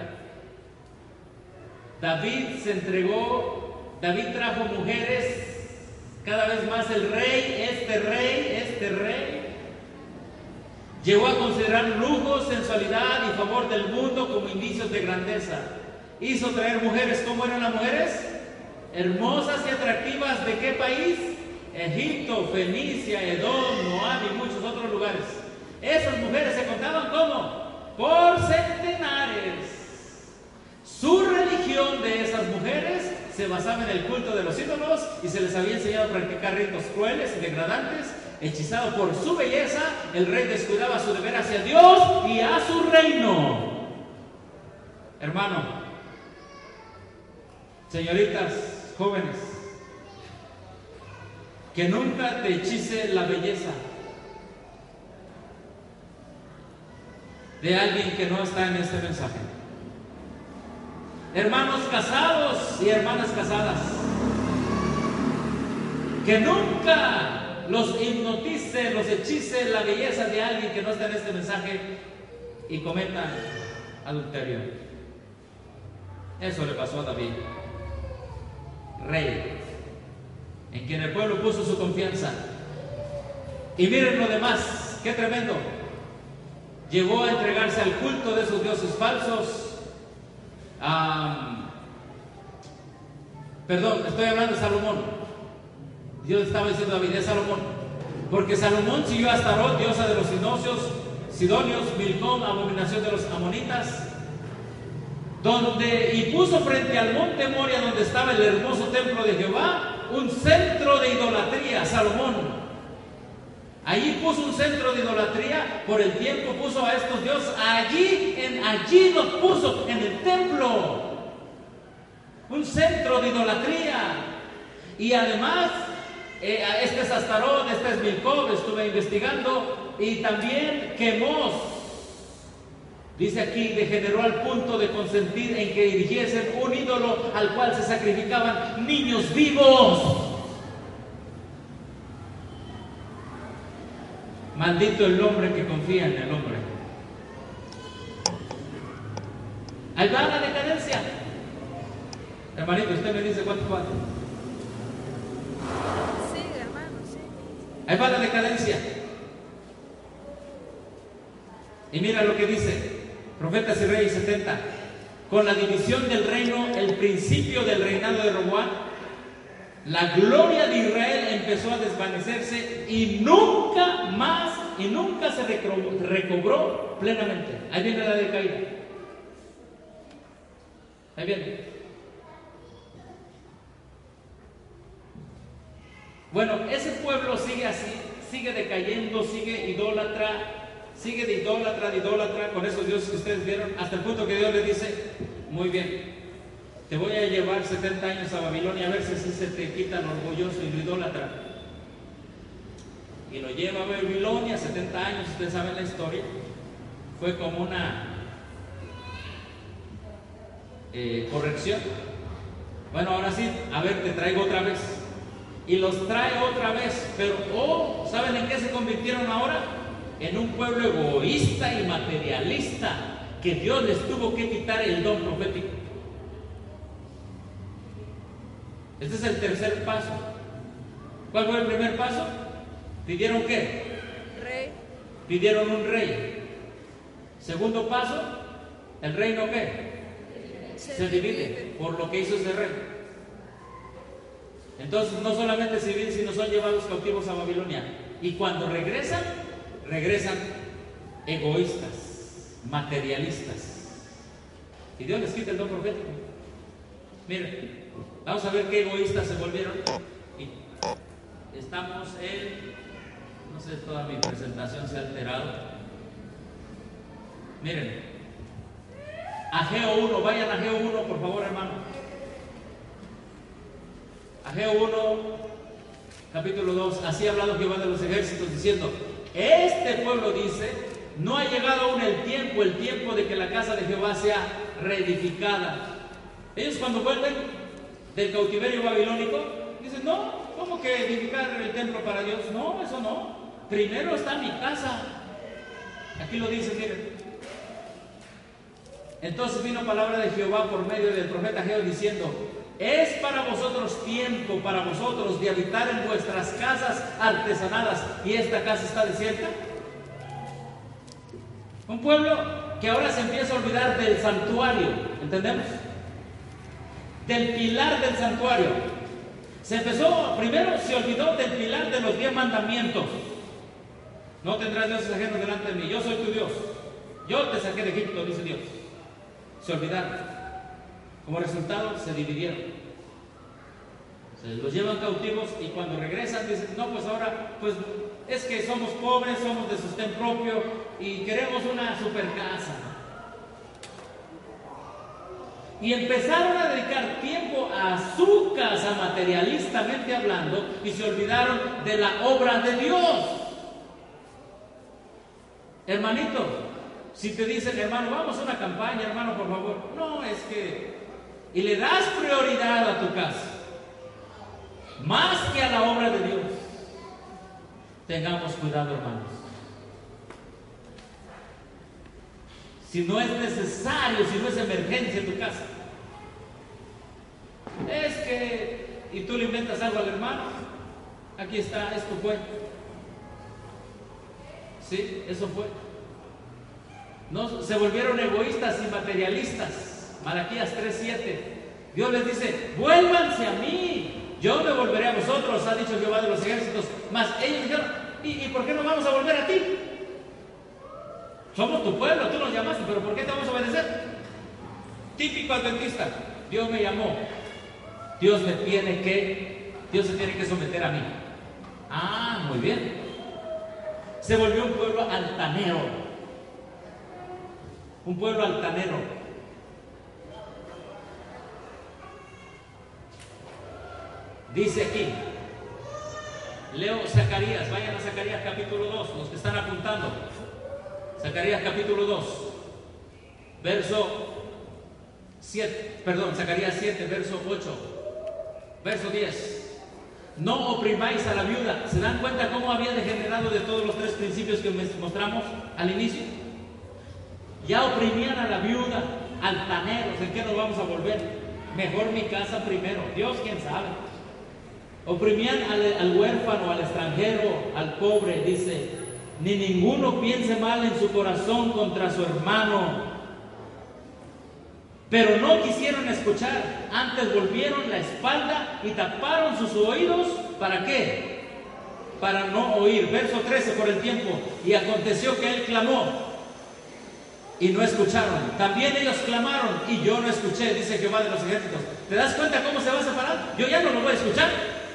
David se entregó, David trajo mujeres, cada vez más el rey, este rey, este rey, llegó a considerar lujo, sensualidad y favor del mundo como indicios de grandeza. Hizo traer mujeres. ¿Cómo eran las mujeres? Hermosas y atractivas. ¿De qué país? Egipto, Fenicia, Edom, Moab y muchos otros lugares. Esas mujeres se contaban ¿cómo? Por centenares. Su religión de esas mujeres se basaba en el culto de los ídolos y se les había enseñado a practicar ritos crueles y degradantes. Hechizado por su belleza, el rey descuidaba su deber hacia Dios y a su reino. Hermano, señoritas, jóvenes, que nunca te hechice la belleza de alguien que no está en este mensaje. Hermanos casados y hermanas casadas, que nunca los hipnotice, los hechice la belleza de alguien que no está en este mensaje y cometan adulterio. Eso le pasó a David, rey, en quien el pueblo puso su confianza. Y miren lo demás, qué tremendo. Llegó a entregarse al culto de esos dioses falsos. Um, perdón, estoy hablando de Salomón. Dios estaba diciendo a David, es Salomón, porque Salomón siguió a Astarot, diosa de los sidonios, sidonios, Milcom, abominación de los amonitas, donde y puso frente al monte Moria, donde estaba el hermoso templo de Jehová, un centro de idolatría. Salomón allí puso un centro de idolatría. Por el tiempo puso a estos dioses allí, en, allí los puso en el templo, un centro de idolatría. Y además Eh, este es Astarot, este es Milcom, estuve investigando, y también Quemos, dice aquí, degeneró al punto de consentir en que erigiesen un ídolo al cual se sacrificaban niños vivos. Maldito el hombre que confía en el hombre. Ahí va la decadencia. Hermanito, usted me dice cuánto vale. Ahí va la decadencia. Y mira lo que dice Profetas y Reyes setenta. Con la división del reino, el principio del reinado de Roboam, la gloria de Israel empezó a desvanecerse y nunca más, y nunca se recobró, recobró plenamente. Ahí viene la decaída. Ahí viene. Bueno, ese pueblo sigue así, sigue decayendo, sigue idólatra, sigue de idólatra, de idólatra, con esos dioses que ustedes vieron, hasta el punto que Dios le dice, muy bien, te voy a llevar setenta años a Babilonia a ver si así se te quita lo orgulloso y lo idólatra. Y lo lleva a Babilonia, setenta años, ustedes saben la historia, fue como una eh, corrección. Bueno, ahora sí, a ver, te traigo otra vez. Y los trae otra vez, pero oh, ¿saben en qué se convirtieron ahora? En un pueblo egoísta y materialista, que Dios les tuvo que quitar el don profético. Este es el tercer paso. ¿Cuál fue el primer paso? ¿Pidieron qué? Rey. Pidieron un rey. Segundo paso, ¿el reino qué? Se, Se divide por lo que hizo ese rey. Entonces no solamente se dividen, sino son llevados cautivos a Babilonia. Y cuando regresan, regresan egoístas, materialistas. Y Dios les quita el don profético. Miren, vamos a ver qué egoístas se volvieron. Y estamos en, no sé, toda mi presentación se ha alterado. Miren, Ageo uno, vayan a Ageo uno, por favor, hermano. Ageo uno, capítulo dos, así ha hablado Jehová de los ejércitos, diciendo: este pueblo dice, no ha llegado aún el tiempo, el tiempo de que la casa de Jehová sea reedificada. Ellos cuando vuelven del cautiverio babilónico, dicen: no, ¿cómo que edificar el templo para Dios? No, eso no. Primero está mi casa. Aquí lo dice, miren. Entonces vino palabra de Jehová por medio del profeta Ageo diciendo: es para vosotros tiempo, para vosotros, de habitar en vuestras casas artesanadas, y esta casa está desierta. Un pueblo que ahora se empieza a olvidar del santuario, ¿entendemos? Del pilar del santuario. Se empezó, primero se olvidó del pilar de los diez mandamientos. No tendrás dioses ajenos delante de mí, yo soy tu Dios. Yo te saqué de Egipto, dice Dios. Se olvidaron. Como resultado, se dividieron. Se los llevan cautivos y cuando regresan dicen: no, pues ahora, pues es que somos pobres, somos de sostén propio y queremos una super casa. Y empezaron a dedicar tiempo a su casa, materialistamente hablando, y se olvidaron de la obra de Dios. Hermanito, si te dicen: hermano, vamos a una campaña, hermano, por favor. No, es que... y le das prioridad a tu casa, más que a la obra de Dios. Tengamos cuidado, hermanos. Si no es necesario, si no es emergencia en tu casa, es que, y tú le inventas algo al hermano, aquí está, esto fue. Sí, eso fue. No, se volvieron egoístas y materialistas. Malaquías tres siete. Dios les dice: vuélvanse a mí, yo me volveré a vosotros, ha dicho Jehová de los ejércitos. Mas ellos dijeron: ¿y, y por qué no vamos a volver a ti? Somos tu pueblo, tú nos llamaste, pero ¿por qué te vamos a obedecer? Típico adventista: Dios me llamó, Dios me tiene que, Dios se tiene que someter a mí. Ah, muy bien. Se volvió un pueblo altanero. Un pueblo altanero. Dice aquí, leo Zacarías, vayan a Zacarías capítulo dos, los que están apuntando. Zacarías capítulo dos, verso siete, perdón, Zacarías siete, verso ocho, verso diez. No oprimáis a la viuda. ¿Se dan cuenta cómo había degenerado de todos los tres principios que mostramos al inicio? Ya oprimían a la viuda, altaneros. ¿En qué nos vamos a volver? Mejor mi casa primero. Dios, quién sabe. Oprimían al, al huérfano, al extranjero, al pobre. Dice: ni ninguno piense mal en su corazón contra su hermano. Pero no quisieron escuchar, antes volvieron la espalda y taparon sus oídos. ¿Para qué? Para no oír. Verso trece, por el tiempo. Y aconteció que él clamó y no escucharon. También ellos clamaron y yo no escuché, dice Jehová de los ejércitos. ¿Te das cuenta cómo se va a separar? Yo ya no lo voy a escuchar.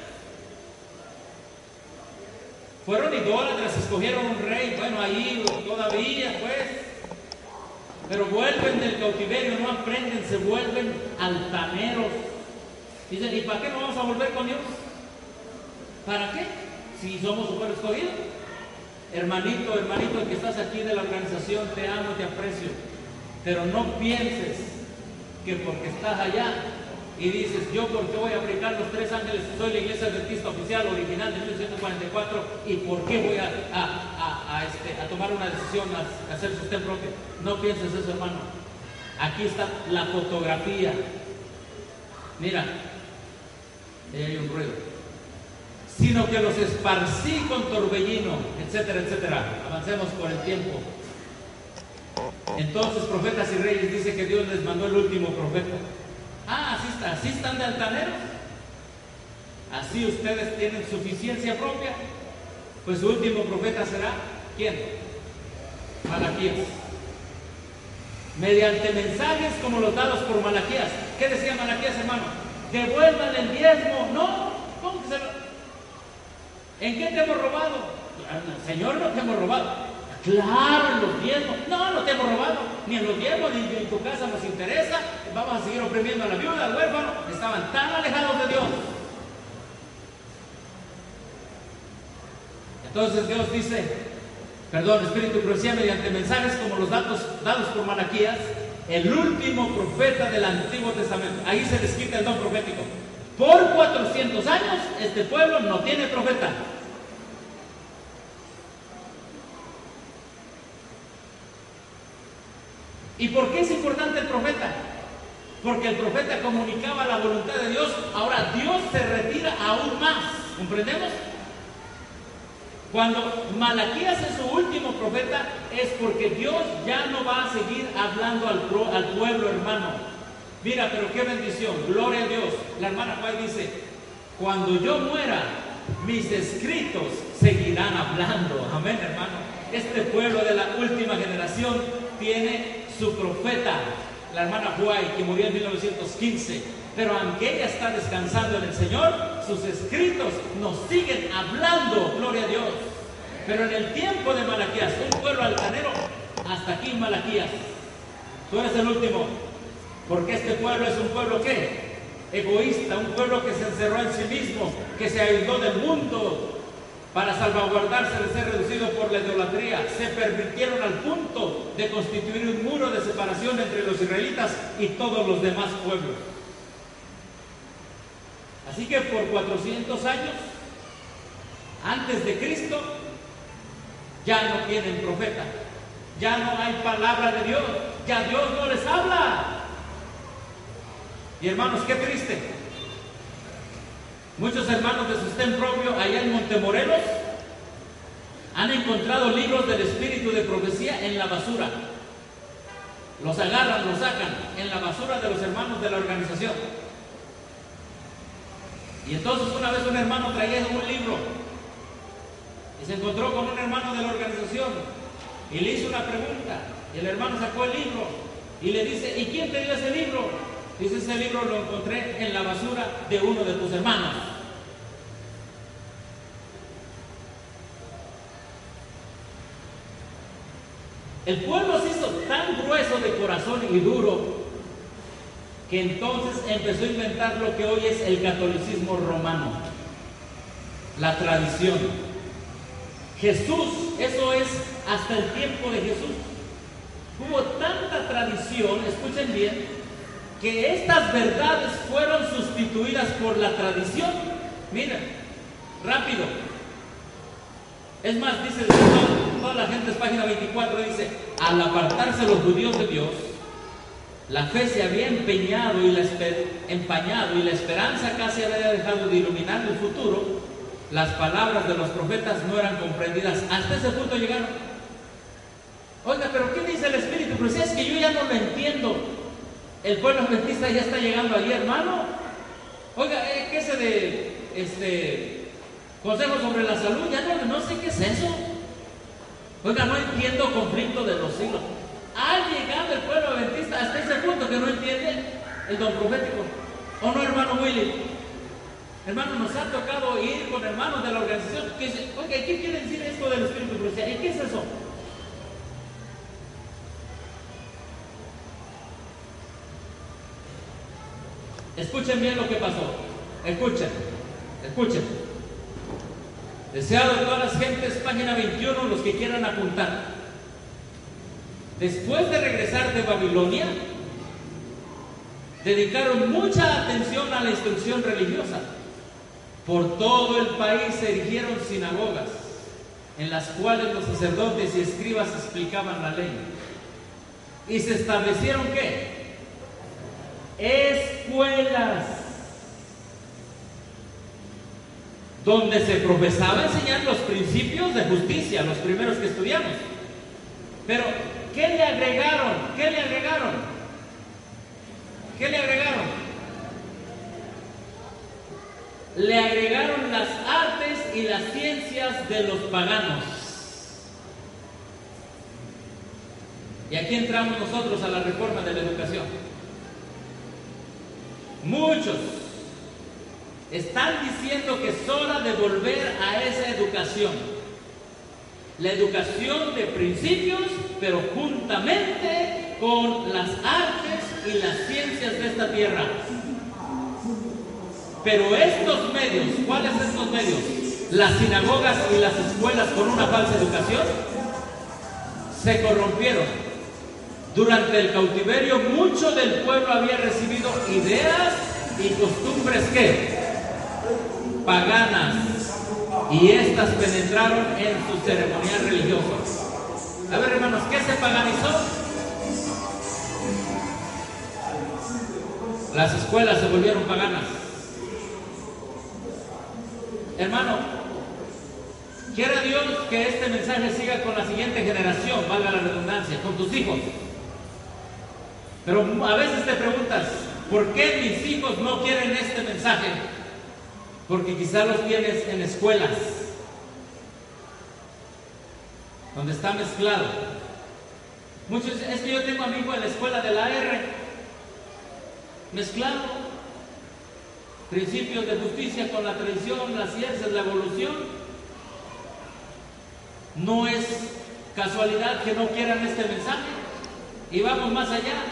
Fueron idólatras, escogieron un rey. Bueno, ahí todavía pues, pero vuelven del cautiverio, no aprenden, se vuelven altaneros. Dicen: ¿y para qué no vamos a volver con Dios? ¿Para qué? Si somos su pueblo escogido. Hermanito, hermanito que estás aquí de la organización, te amo, te aprecio. Pero no pienses que porque estás allá y dices: yo porque voy a aplicar los tres ángeles, soy la iglesia adventista oficial original de mil novecientos cuarenta y cuatro, y por qué voy a, a, a, a, este, a tomar una decisión, a, a hacer sostén propio. No pienses eso, hermano. Aquí está la fotografía. Mira, ahí hay un ruido. Sino que los esparcí con torbellino, etcétera, etcétera. Avancemos por el tiempo. Entonces, profetas y reyes, dice que Dios les mandó el último profeta. Ah, así está, así están de altaneros. Así ustedes tienen suficiencia propia. Pues su último profeta será, ¿quién? Malaquías. Mediante mensajes como los dados por Malaquías. ¿Qué decía Malaquías, hermano? Devuelvan el diezmo. No, ¿cómo que se lo... ¿En qué te hemos robado? Señor, no te hemos robado. Claro, en los diezmos. No, no te hemos robado. Ni en los diezmos, ni en tu casa nos interesa. Vamos a seguir oprimiendo a la viuda, al huérfano. Estaban tan alejados de Dios Entonces Dios dice, perdón, Espíritu y profecía mediante mensajes como los datos dados por Malaquías, el último profeta del Antiguo Testamento. Ahí se les quita el don profético. Por cuatrocientos años este pueblo no tiene profeta. ¿Y por qué es importante el profeta? Porque el profeta comunicaba la voluntad de Dios. Ahora Dios se retira aún más. ¿Comprendemos? Cuando Malaquías es su último profeta, es porque Dios ya no va a seguir hablando al, pro, al pueblo, hermano. Mira, pero qué bendición, gloria a Dios. La hermana White dice, cuando yo muera, mis escritos seguirán hablando. Amén, hermano. Este pueblo de la última generación tiene su profeta, la hermana White, que murió en mil novecientos quince. Pero aunque ella está descansando en el Señor, sus escritos nos siguen hablando, gloria a Dios. Pero en el tiempo de Malaquías, un pueblo altanero, hasta aquí Malaquías. Tú eres el último, porque este pueblo es un pueblo ¿qué? Egoísta, un pueblo que se encerró en sí mismo, que se aisló del mundo para salvaguardarse de ser reducido por la idolatría. Se permitieron al punto de constituir un muro de separación entre los israelitas y todos los demás pueblos. Así que por cuatrocientos años antes de Cristo ya no tienen profeta, ya no hay palabra de Dios, ya Dios no les habla. Y hermanos, qué triste. Muchos hermanos de sostén propio allá en Montemorelos han encontrado libros del espíritu de profecía en la basura. Los agarran, los sacan en la basura de los hermanos de la organización. Y entonces una vez un hermano traía un libro y se encontró con un hermano de la organización y le hizo una pregunta, y el hermano sacó el libro y le dice, ¿y quién te dio ese libro? Dice, ese libro lo encontré en la basura de uno de tus hermanos. El pueblo se hizo tan grueso de corazón y duro que entonces empezó a inventar lo que hoy es el catolicismo romano, la tradición. Jesús, eso es hasta el tiempo de Jesús. Hubo tanta tradición, escuchen bien, que estas verdades fueron sustituidas por la tradición. Miren, rápido. Es más, dice, toda la gente, es página veinticuatro, dice, al apartarse los judíos de Dios, la fe se había empeñado y la empañado y la esperanza casi había dejado de iluminar el futuro. Las palabras de los profetas no eran comprendidas. Hasta ese punto llegaron. Oiga, pero ¿qué dice el Espíritu? Pero si es que yo ya no lo entiendo. El pueblo adventista ya está llegando allí, hermano. Oiga, eh, ¿qué es ese de este consejo sobre la salud? Ya no, no sé qué es eso. Oiga, no entiendo conflicto de los siglos. Ha llegado el pueblo adventista hasta ese punto que no entiende el don profético. ¿O no, hermano Willy? Hermano, nos ha tocado ir con hermanos de la organización que dicen, oiga, ¿qué quiere decir esto del Espíritu de profecía? ¿Y qué es eso? Escuchen bien lo que pasó. Escuchen, escuchen. Deseado de todas las gentes, página veintiuno, los que quieran apuntar. Después de regresar de Babilonia, dedicaron mucha atención a la instrucción religiosa. Por todo el país se erigieron sinagogas, en las cuales los sacerdotes y escribas explicaban la ley. Y se establecieron ¿qué? Escuelas, donde se profesaba enseñar los principios de justicia, los primeros que estudiamos. Pero, ¿qué le agregaron? ¿Qué le agregaron? ¿Qué le agregaron? Le agregaron las artes y las ciencias de los paganos. Y aquí entramos nosotros a la reforma de la educación. Muchos están diciendo que es hora de volver a esa educación. La educación de principios, pero juntamente con las artes y las ciencias de esta tierra. Pero estos medios, ¿cuáles estos medios? las sinagogas y las escuelas con una falsa educación se corrompieron. Durante el cautiverio, mucho del pueblo había recibido ideas y costumbres que paganas, y estas penetraron en sus ceremonias religiosas. A ver, hermanos, ¿qué se paganizó? Las escuelas se volvieron paganas. Hermano, quiera Dios que este mensaje siga con la siguiente generación, valga la redundancia, con tus hijos. Pero a veces te preguntas, ¿por qué mis hijos no quieren este mensaje? Porque quizás los tienes en escuelas donde está mezclado. Muchos, es que yo tengo a mi hijo en la escuela de la R, mezclado principios de justicia con la tradición, las ciencias, la evolución. No es casualidad que no quieran este mensaje. Y vamos más allá.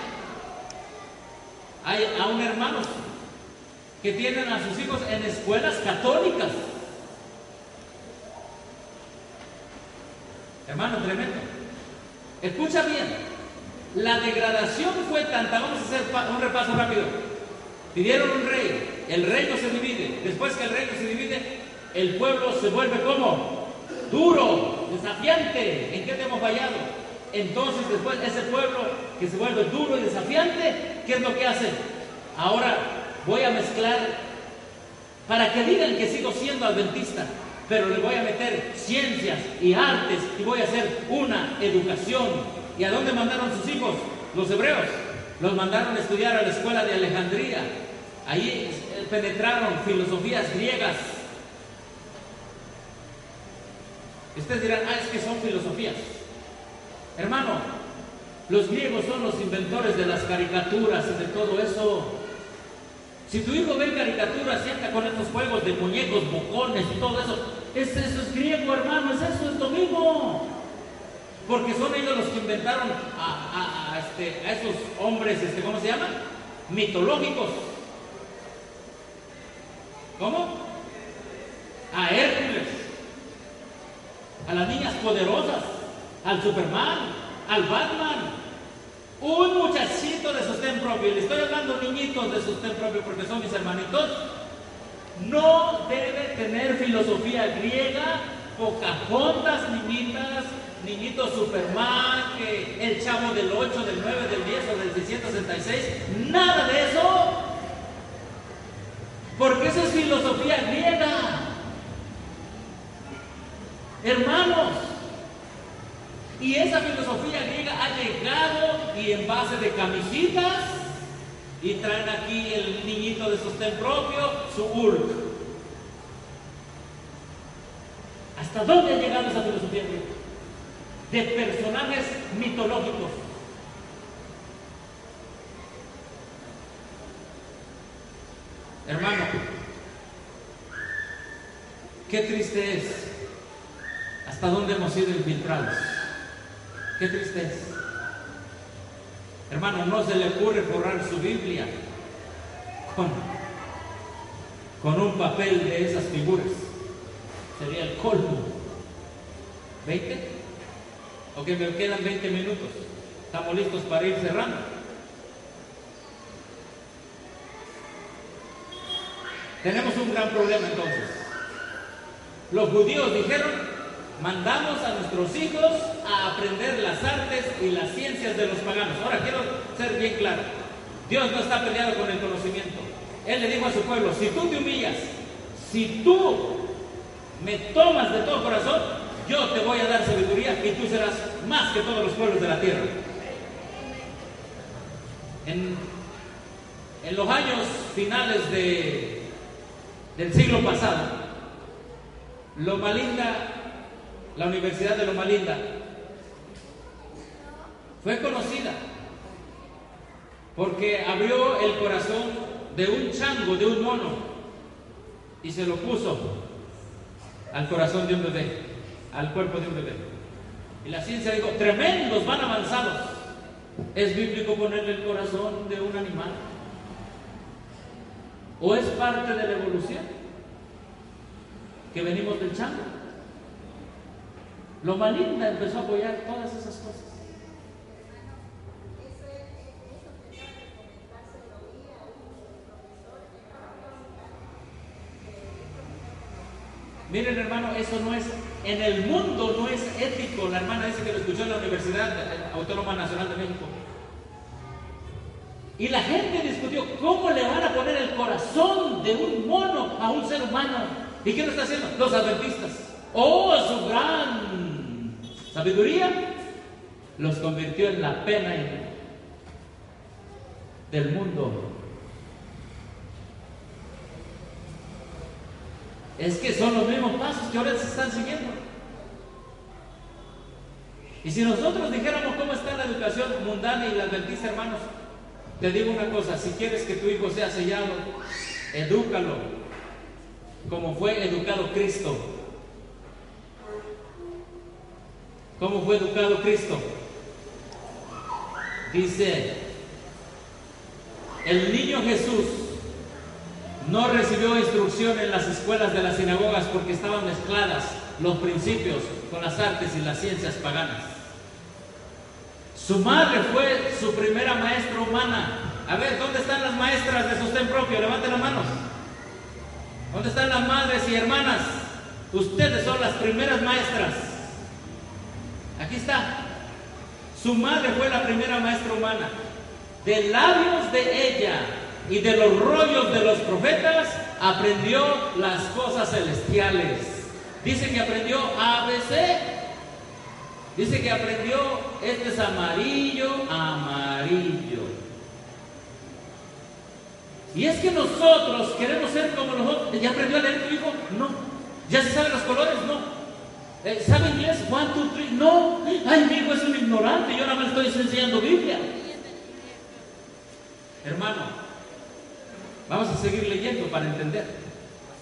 Hay aún hermanos que tienen a sus hijos en escuelas católicas. Hermano, tremendo. Escucha bien. La degradación fue tanta. Vamos a hacer un repaso rápido. Pidieron un rey. El reino se divide. Después que el reino se divide, el pueblo se vuelve como duro, desafiante. ¿En qué te hemos fallado? Entonces después ese pueblo que se vuelve duro y desafiante, ¿qué es lo que hace? Ahora voy a mezclar para que digan que sigo siendo adventista, pero le voy a meter ciencias y artes y voy a hacer una educación. ¿Y a dónde mandaron sus hijos? Los hebreos. Los mandaron a estudiar a la escuela de Alejandría. Ahí penetraron filosofías griegas. Ustedes dirán, ah, es que son filosofías. Hermano, los griegos son los inventores de las caricaturas y de todo eso. Si tu hijo ve caricaturas y anda con estos juegos de muñecos, bocones y todo eso, es, eso es griego, hermano, es eso, es lo mismo. Porque son ellos los que inventaron a, a, a, este, a esos hombres, este, ¿cómo se llaman? Mitológicos. ¿Cómo? A Hércules, a las niñas poderosas, al Superman, al Batman. Un muchachito de sostén propio, le estoy hablando niñitos de sostén propio porque son mis hermanitos, no debe tener filosofía griega, Pocahontas, niñitas, niñitos Superman, que el chavo del ocho, del nueve, del diez o del seiscientos sesenta y seis, nada de eso, porque eso es filosofía griega, hermanos. Y esa filosofía griega ha llegado y en base de camisitas, y traen aquí el niñito de sostén propio, su Urk. ¿Hasta dónde ha llegado esa filosofía griega? De personajes mitológicos. Hermano, qué triste es hasta dónde hemos sido infiltrados. Qué tristeza. Hermano, no se le ocurre forrar su Biblia con, con un papel de esas figuras. Sería el colmo. ¿veinte? Ok, me quedan veinte minutos. Estamos listos para ir cerrando. Tenemos un gran problema entonces. Los judíos dijeron: mandamos a nuestros hijos a aprender las artes y las ciencias de los paganos. Ahora quiero ser bien claro. Dios no está peleado con el conocimiento. Él le dijo a su pueblo: si tú te humillas, si tú me tomas de todo corazón, yo te voy a dar sabiduría y tú serás más que todos los pueblos de la tierra. En, en los años finales de, del siglo pasado, Loma Linda, la Universidad de Loma Linda, fue conocida porque abrió el corazón de un chango, de un mono, y se lo puso al corazón de un bebé, al cuerpo de un bebé. Y la ciencia dijo: tremendos, van avanzados. ¿Es bíblico ponerle el corazón de un animal? ¿O es parte de la evolución? que venimos del chango. Loma Linda empezó a apoyar todas esas cosas. Miren, hermano, eso no es, en el mundo no es ético. La hermana dice que lo escuchó en la Universidad Autónoma Nacional de México. Y la gente discutió cómo le van a poner el corazón de un mono a un ser humano. ¿Y quién lo está haciendo? Los adventistas. ¡Oh, su gran sabiduría! Los convirtió en la pena del mundo. Es que son los mismos pasos que ahora se están siguiendo. Y si nosotros dijéramos cómo está la educación mundana y la adventista, hermanos, te digo una cosa: si quieres que tu hijo sea sellado, edúcalo como fue educado Cristo. ¿Cómo fue educado Cristo? Dice, el niño Jesús no recibió instrucción en las escuelas de las sinagogas porque estaban mezcladas los principios con las artes y las ciencias paganas. Su madre fue su primera maestra humana. A ver, ¿dónde están las maestras de sostén propio? Levanten las manos. ¿Dónde están las madres y hermanas? Ustedes son las primeras maestras. Aquí está. Su madre fue la primera maestra humana. De labios de ella y de los rollos de los profetas aprendió las cosas celestiales. Dice que aprendió A B C. Dice que aprendió, este es amarillo, amarillo. Y es que nosotros queremos ser como los otros. ¿Ya aprendió a leer tu hijo? No. ¿Ya se saben los colores? No. Eh, ¿Sabe inglés? One, two, three. No. Ay, mi hijo es un ignorante, yo nada más le estoy enseñando Biblia. Hermano, vamos a seguir leyendo para entender.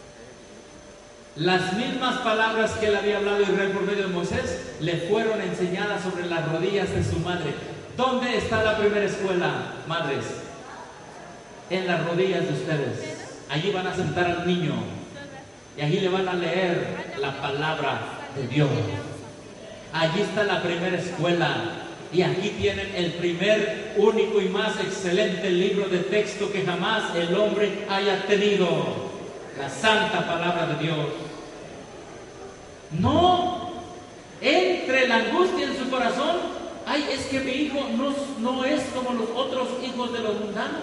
Las mismas palabras que él había hablado Israel por medio de Moisés le fueron enseñadas sobre las rodillas de su madre. ¿Dónde está la primera escuela, madres? En las rodillas de ustedes. Allí van a sentar al niño y allí le van a leer la palabra de Dios. Allí está la primera escuela. Y aquí tienen el primer, único y más excelente libro de texto que jamás el hombre haya tenido: la santa palabra de Dios. No entre la angustia en su corazón: ay, es que mi hijo no, no es como los otros hijos de los mundanos.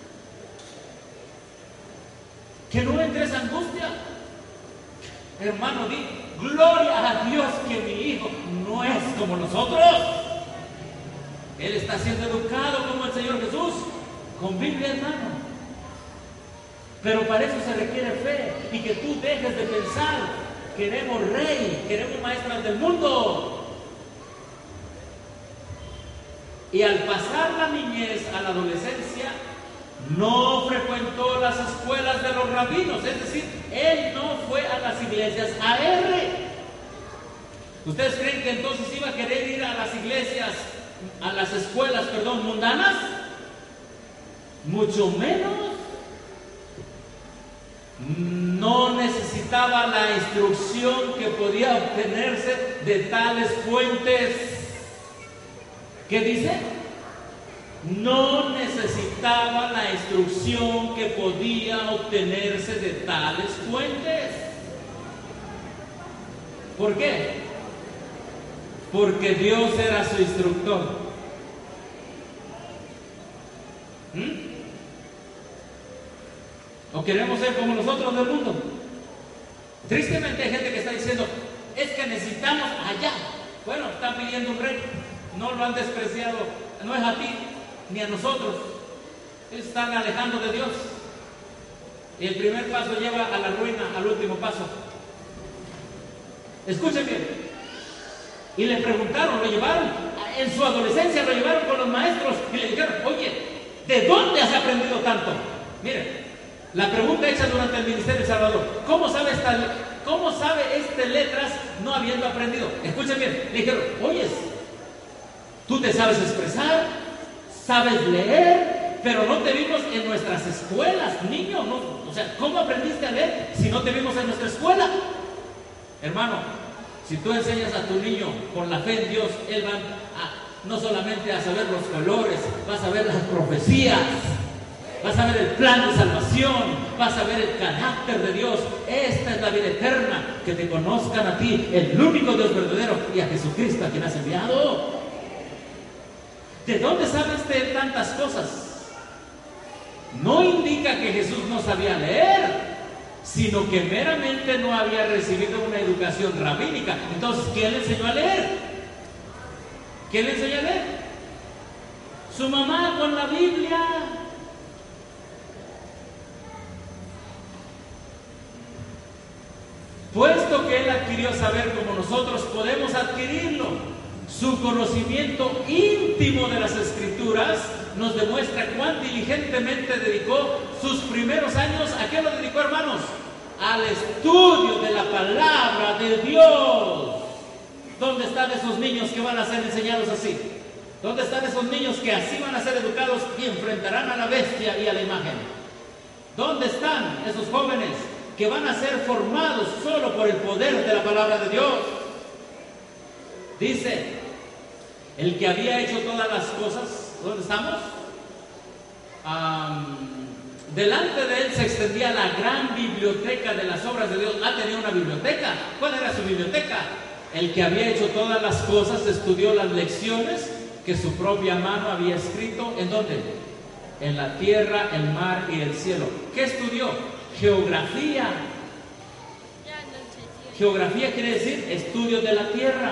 Que no entre esa angustia. Hermano, di gloria a Dios que mi hijo no es como nosotros. Él está siendo educado como el Señor Jesús, con Biblia en mano. Pero para eso se requiere fe y que tú dejes de pensar: queremos rey, queremos maestras del mundo. Y al pasar la niñez a la adolescencia, no frecuentó las escuelas de los rabinos, es decir, él no fue a las iglesias A R. ¿Ustedes creen que entonces iba a querer ir a las iglesias, a las escuelas, perdón, mundanas? Mucho menos. No necesitaba la instrucción que podía obtenerse de tales fuentes. ¿Qué dice? No necesitaba la instrucción que podía obtenerse de tales fuentes. ¿Por qué? Porque Dios era su instructor. ¿Mm? ¿O queremos ser como los otros del mundo? Tristemente hay gente que está diciendo: es que necesitamos allá. Bueno, están pidiendo un rey. No lo han despreciado. No es a ti ni a nosotros. Están alejando de Dios. Y el primer paso lleva a la ruina, al último paso. Escuchen bien. Y le preguntaron, lo llevaron, en su adolescencia lo llevaron con los maestros y le dijeron: oye, ¿de dónde has aprendido tanto? Miren, la pregunta hecha durante el ministerio de Salvador: ¿cómo sabe, esta, ¿cómo sabe este letras no habiendo aprendido? Escuchen bien, le dijeron: oyes, tú te sabes expresar, sabes leer, pero no te vimos en nuestras escuelas, niño, ¿no? O sea, ¿cómo aprendiste a leer si no te vimos en nuestra escuela? Hermano, si tú enseñas a tu niño con la fe en Dios, él va a, no solamente a saber los colores, vas a ver las profecías, vas a ver el plan de salvación, vas a ver el carácter de Dios. Esta es la vida eterna, que te conozcan a ti, el único Dios verdadero, y a Jesucristo a quien has enviado. ¿De dónde sabe usted tantas cosas? No indica que Jesús no sabía leer, sino que meramente no había recibido una educación rabínica. Entonces, ¿quién le enseñó a leer? ¿Quién le enseñó a leer? Su mamá con la Biblia. Puesto que él adquirió saber como nosotros podemos adquirirlo, su conocimiento íntimo de las Escrituras nos demuestra cuán diligentemente dedicó sus primeros años. ¿A qué lo dedicó, hermanos? Al estudio de la palabra de Dios. ¿Dónde están esos niños que van a ser enseñados así? ¿Dónde están esos niños que así van a ser educados y enfrentarán a la bestia y a la imagen? ¿Dónde están esos jóvenes que van a ser formados solo por el poder de la palabra de Dios? Dice, el que había hecho todas las cosas, ¿dónde estamos? Um, delante de él se extendía la gran biblioteca de las obras de Dios. Ah, tenía una biblioteca. ¿Cuál era su biblioteca? El que había hecho todas las cosas estudió las lecciones que su propia mano había escrito. ¿En dónde? En la tierra, el mar y el cielo. ¿Qué estudió? Geografía. Geografía quiere decir estudio de la tierra.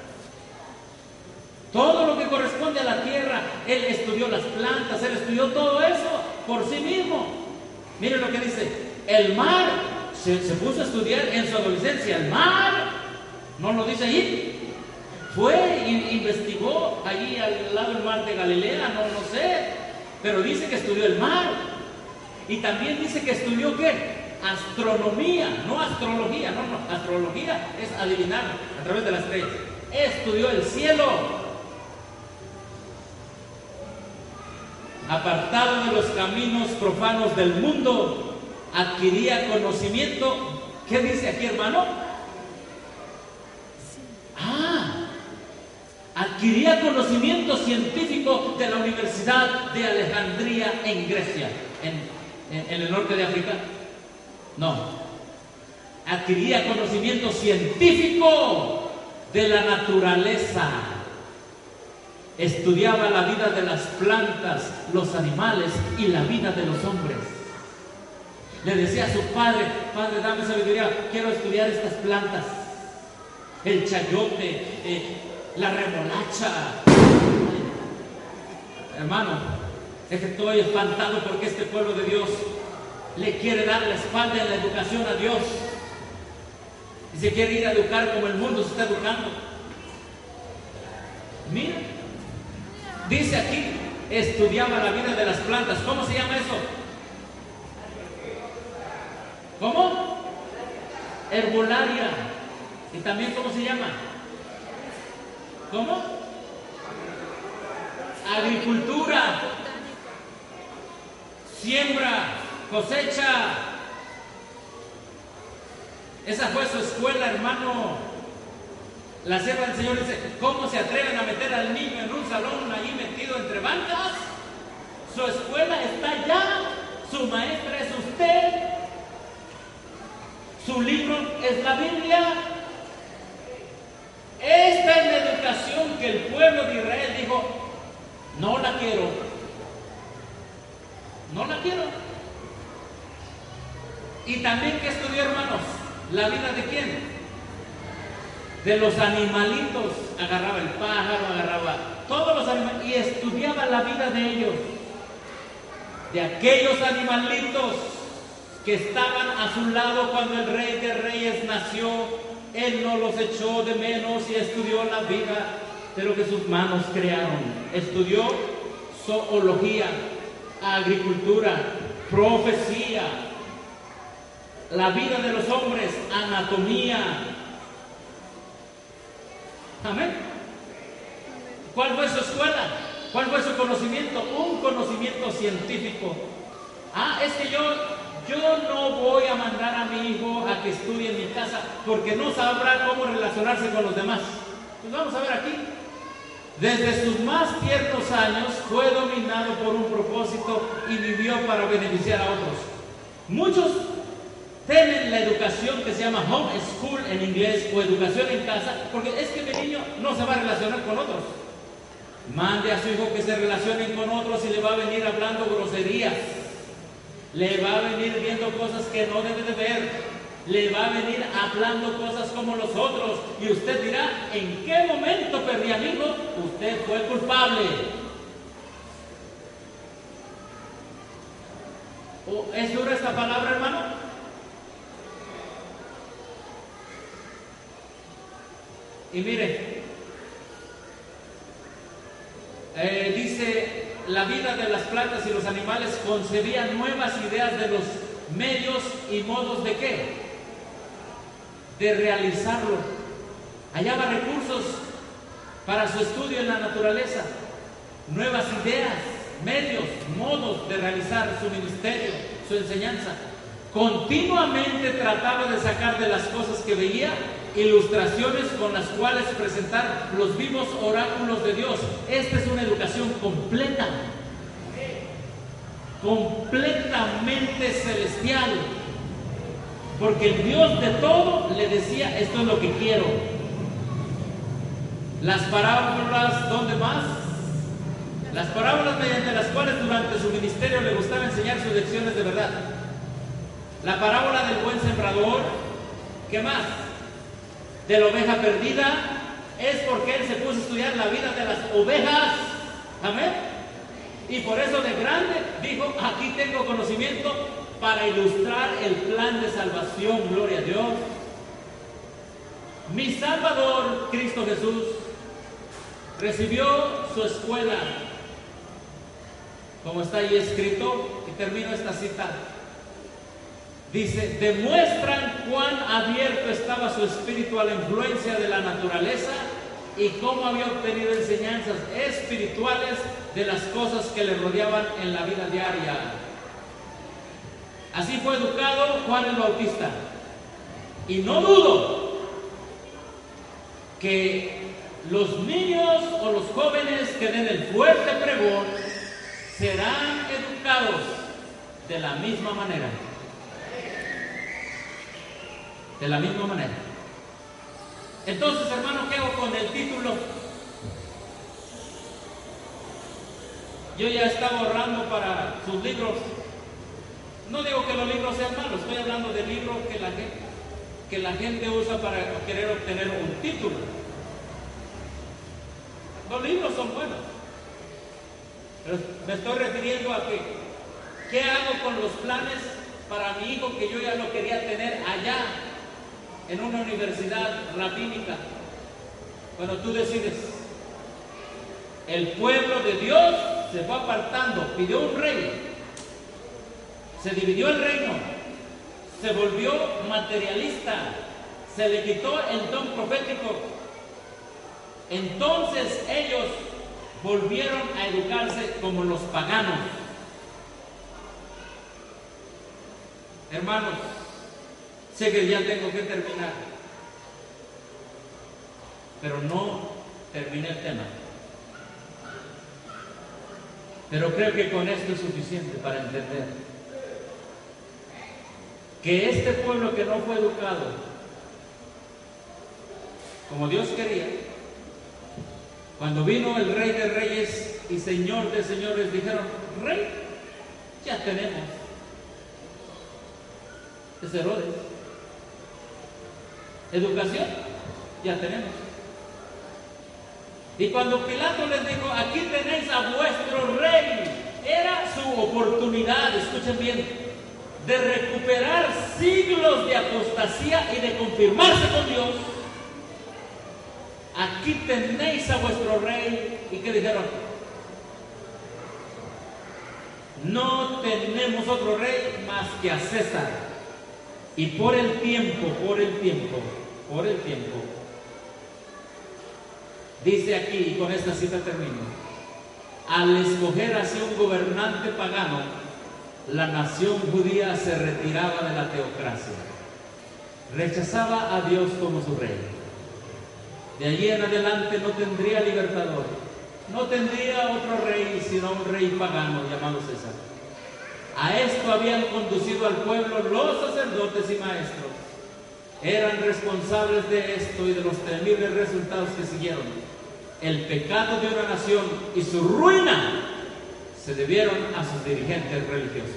Todo lo que corresponde a la tierra. Él estudió las plantas, él estudió todo eso por sí mismo. Miren lo que dice. El mar, se, se puso a estudiar en su adolescencia. El mar, no lo dice ahí. Fue e investigó allí al lado del mar de Galilea, no lo sé. Pero dice que estudió el mar. Y también dice que estudió ¿qué? Astronomía, no astrología, no, no. Astrología es adivinar a través de las estrellas. Estudió el cielo. Apartado de los caminos profanos del mundo, adquiría conocimiento. ¿Qué dice aquí, hermano? Ah, adquiría conocimiento científico de la Universidad de Alejandría en Grecia, en, en, en el norte de África. No, adquiría conocimiento científico de la naturaleza. Estudiaba la vida de las plantas, los animales y la vida de los hombres. Le decía a su padre: padre, dame sabiduría, quiero estudiar estas plantas. El chayote, eh, la remolacha. Hermano, es que estoy espantado porque este pueblo de Dios le quiere dar la espalda en la educación a Dios y se quiere ir a educar como el mundo se está educando. Mira, dice aquí, estudiaba la vida de las plantas. ¿Cómo se llama eso? ¿Cómo? Herbolaria. ¿Y también cómo se llama? ¿Cómo? Agricultura. Siembra, cosecha. Esa fue su escuela, hermano. La sierva del Señor dice: ¿cómo se atreven a meter al niño en un salón ahí metido entre bancas? Su escuela está allá, su maestra es usted, su libro es la Biblia. Esta es la educación que el pueblo de Israel dijo: no la quiero, no la quiero. Y también, ¿qué estudió, hermanos? ¿La vida de quién? De los animalitos. Agarraba el pájaro, agarraba todos los animales y estudiaba la vida de ellos, de aquellos animalitos que estaban a su lado cuando el Rey de Reyes nació. Él no los echó de menos y estudió la vida de lo que sus manos crearon. Estudió zoología, agricultura, profecía, la vida de los hombres, anatomía. Amén. ¿Cuál fue su escuela? ¿Cuál fue su conocimiento? Un conocimiento científico. Ah, es que yo yo no voy a mandar a mi hijo a que estudie en mi casa porque no sabrá cómo relacionarse con los demás. Pues vamos a ver aquí. Desde sus más tiernos años fue dominado por un propósito y vivió para beneficiar a otros. Muchos tienen la educación que se llama home school en inglés o educación en casa, porque es que mi niño no se va a relacionar con otros. Mande a su hijo que se relacionen con otros y le va a venir hablando groserías. Le va a venir viendo cosas que no debe de ver. Le va a venir hablando cosas como los otros. Y usted dirá, ¿en qué momento perdí a mi hijo? Usted fue culpable. ¿O ¿Es dura esta palabra, hermano? Y mire, eh, dice, la vida de las plantas y los animales concebía nuevas ideas de los medios y modos de qué, de realizarlo. Hallaba recursos para su estudio en la naturaleza, nuevas ideas, medios, modos de realizar su ministerio, su enseñanza. Continuamente trataba de sacar de las cosas que veía ilustraciones con las cuales presentar los vivos oráculos de Dios. Esta es una educación completa, completamente celestial, porque el Dios de todo le decía, esto es lo que quiero. Las parábolas, ¿dónde más? Las parábolas mediante las cuales durante su ministerio le gustaba enseñar sus lecciones de verdad. La parábola del buen sembrador, ¿qué más? De la oveja perdida, es porque él se puso a estudiar la vida de las ovejas. Amén. Y por eso de grande dijo, aquí tengo conocimiento para ilustrar el plan de salvación, gloria a Dios. Mi Salvador, Cristo Jesús, recibió su escuela, como está ahí escrito, y termino esta cita. Dice, demuestran cuán abierto estaba su espíritu a la influencia de la naturaleza y cómo había obtenido enseñanzas espirituales de las cosas que le rodeaban en la vida diaria. Así fue educado Juan el Bautista. Y no dudo que los niños o los jóvenes que den el fuerte pregón serán educados de la misma manera. De la misma manera. Entonces, hermano, ¿qué hago con el título? Yo ya estaba ahorrando para sus libros. No digo que los libros sean malos, estoy hablando de libros que la gente, que la gente usa para querer obtener un título. Los libros son buenos, pero me estoy refiriendo a que, ¿qué hago con los planes para mi hijo que yo ya lo quería tener allá en una universidad rabínica? Bueno, tú decides. El pueblo de Dios se fue apartando, pidió un rey, se dividió el reino, se volvió materialista, se le quitó el don profético. Entonces ellos volvieron a educarse como los paganos. Hermanos, sé que ya tengo que terminar, pero no terminé el tema. Pero creo que con esto es suficiente para entender que este pueblo que no fue educado como Dios quería, cuando vino el Rey de Reyes y Señor de Señores, dijeron, Rey, ya tenemos. Es Herodes. Educación, ya tenemos. Y cuando Pilato les dijo, aquí tenéis a vuestro rey, era su oportunidad, escuchen bien, de recuperar siglos de apostasía y de confirmarse con Dios. Aquí tenéis a vuestro rey. ¿Y qué dijeron? No tenemos otro rey más que a César. Y por el tiempo, por el tiempo, por el tiempo, dice aquí, y con esta cita termino, al escoger así un gobernante pagano, la nación judía se retiraba de la teocracia. Rechazaba a Dios como su rey. De allí en adelante no tendría libertador, no tendría otro rey sino un rey pagano llamado César. A esto habían conducido al pueblo los sacerdotes y maestros. Eran responsables de esto y de los temibles resultados que siguieron. El pecado de una nación y su ruina se debieron a sus dirigentes religiosos.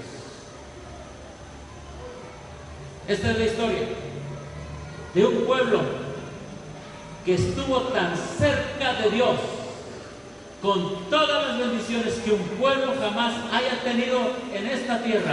Esta es la historia de un pueblo que estuvo tan cerca de Dios, con todas las bendiciones que un pueblo jamás haya tenido en esta tierra.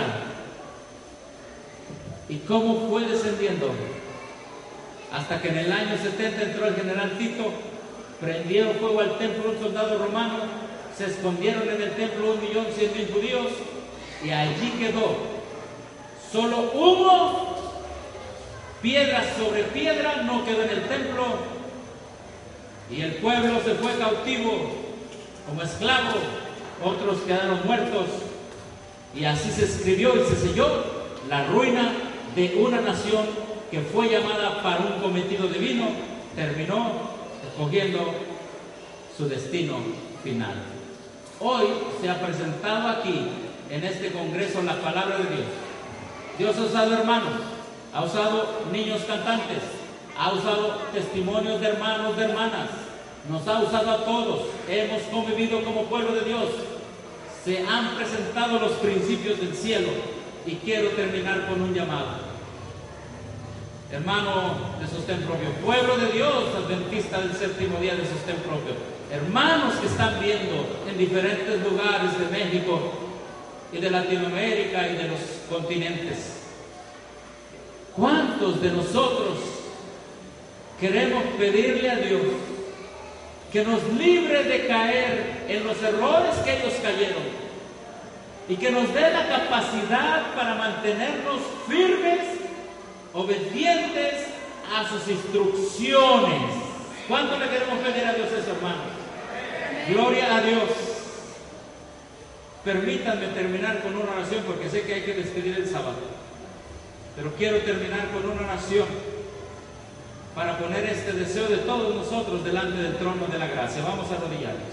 ¿Y cómo fue descendiendo? Hasta que en el año setenta entró el general Tito, prendieron fuego al templo un soldado romano, se escondieron en el templo un millón cien mil judíos, y allí quedó solo humo, piedra sobre piedra, no quedó en el templo, y el pueblo se fue cautivo como esclavo, otros quedaron muertos, y así se escribió y se selló la ruina de una nación que fue llamada para un cometido divino, terminó escogiendo su destino final. Hoy se ha presentado aquí, en este congreso, la palabra de Dios. Dios ha usado hermanos, ha usado niños cantantes, ha usado testimonios de hermanos, de hermanas, nos ha usado a todos, hemos convivido como pueblo de Dios, se han presentado los principios del cielo, y quiero terminar con un llamado. Hermano de sostén propio, pueblo de Dios, adventista del séptimo día de sostén propio, hermanos que están viendo en diferentes lugares de México y de Latinoamérica y de los continentes, ¿cuántos de nosotros queremos pedirle a Dios que nos libre de caer en los errores que ellos cayeron y que nos dé la capacidad para mantenernos firmes, obedientes a sus instrucciones? ¿Cuánto le queremos pedir a Dios eso, hermanos? Gloria a Dios. Permítanme terminar con una oración, porque sé que hay que despedir el sábado, pero quiero terminar con una oración para poner este deseo de todos nosotros delante del trono de la gracia. Vamos a arrodillarnos.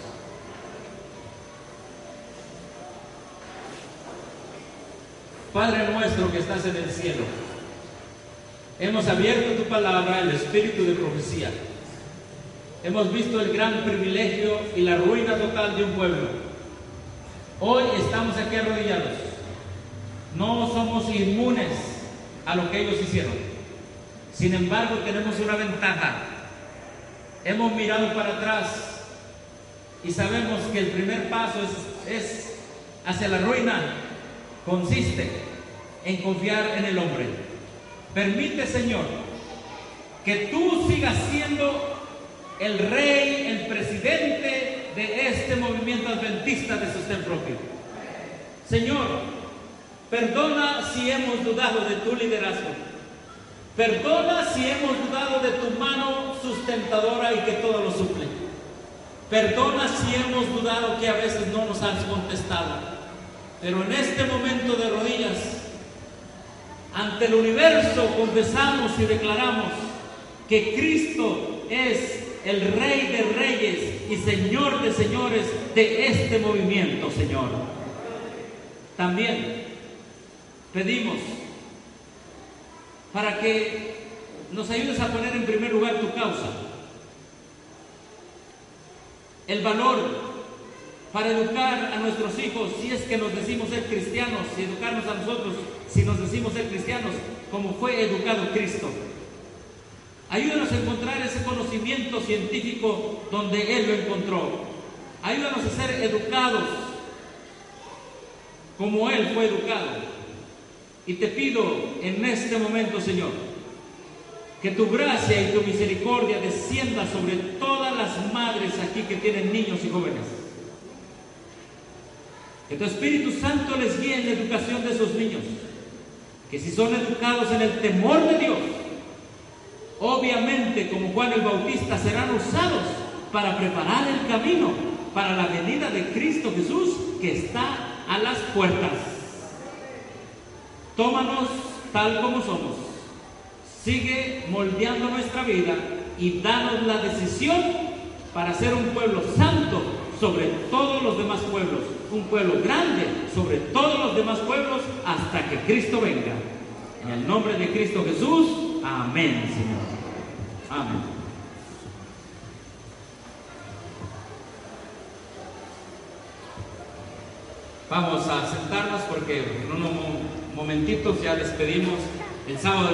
Padre nuestro que estás en el cielo, hemos abierto tu palabra, el espíritu de profecía. Hemos visto el gran privilegio y la ruina total de un pueblo. Hoy estamos aquí arrodillados. No somos inmunes a lo que ellos hicieron. Sin embargo, tenemos una ventaja. Hemos mirado para atrás y sabemos que el primer paso es, es hacia la ruina. Consiste en confiar en el hombre. Permite, Señor, que tú sigas siendo el rey, el presidente de este movimiento adventista de sostén propio. Señor, perdona si hemos dudado de tu liderazgo. Perdona si hemos dudado de tu mano sustentadora y que todo lo suple. Perdona si hemos dudado que a veces no nos has contestado. Pero en este momento de rodillas, ante el universo, confesamos y declaramos que Cristo es el Rey de Reyes y Señor de Señores de este movimiento, Señor. También pedimos para que nos ayudes a poner en primer lugar tu causa, el valor para educar a nuestros hijos, si es que nos decimos ser cristianos, y educarnos a nosotros, si nos decimos ser cristianos, como fue educado Cristo. Ayúdanos a encontrar ese conocimiento científico donde Él lo encontró. Ayúdanos a ser educados como Él fue educado. Y te pido en este momento, Señor, que tu gracia y tu misericordia descienda sobre todas las madres aquí que tienen niños y jóvenes. Que tu Espíritu Santo les guíe en la educación de esos niños. Que si son educados en el temor de Dios, obviamente como Juan el Bautista serán usados para preparar el camino para la venida de Cristo Jesús, que está a las puertas. tómanos tal como somos, sigue moldeando nuestra vida y danos la decisión para ser un pueblo santo sobre todos los demás pueblos, un pueblo grande sobre todos los demás pueblos hasta que Cristo venga. En el nombre de Cristo Jesús, amén, Señor. Amén. Vamos a sentarnos porque en unos momentitos ya despedimos el sábado.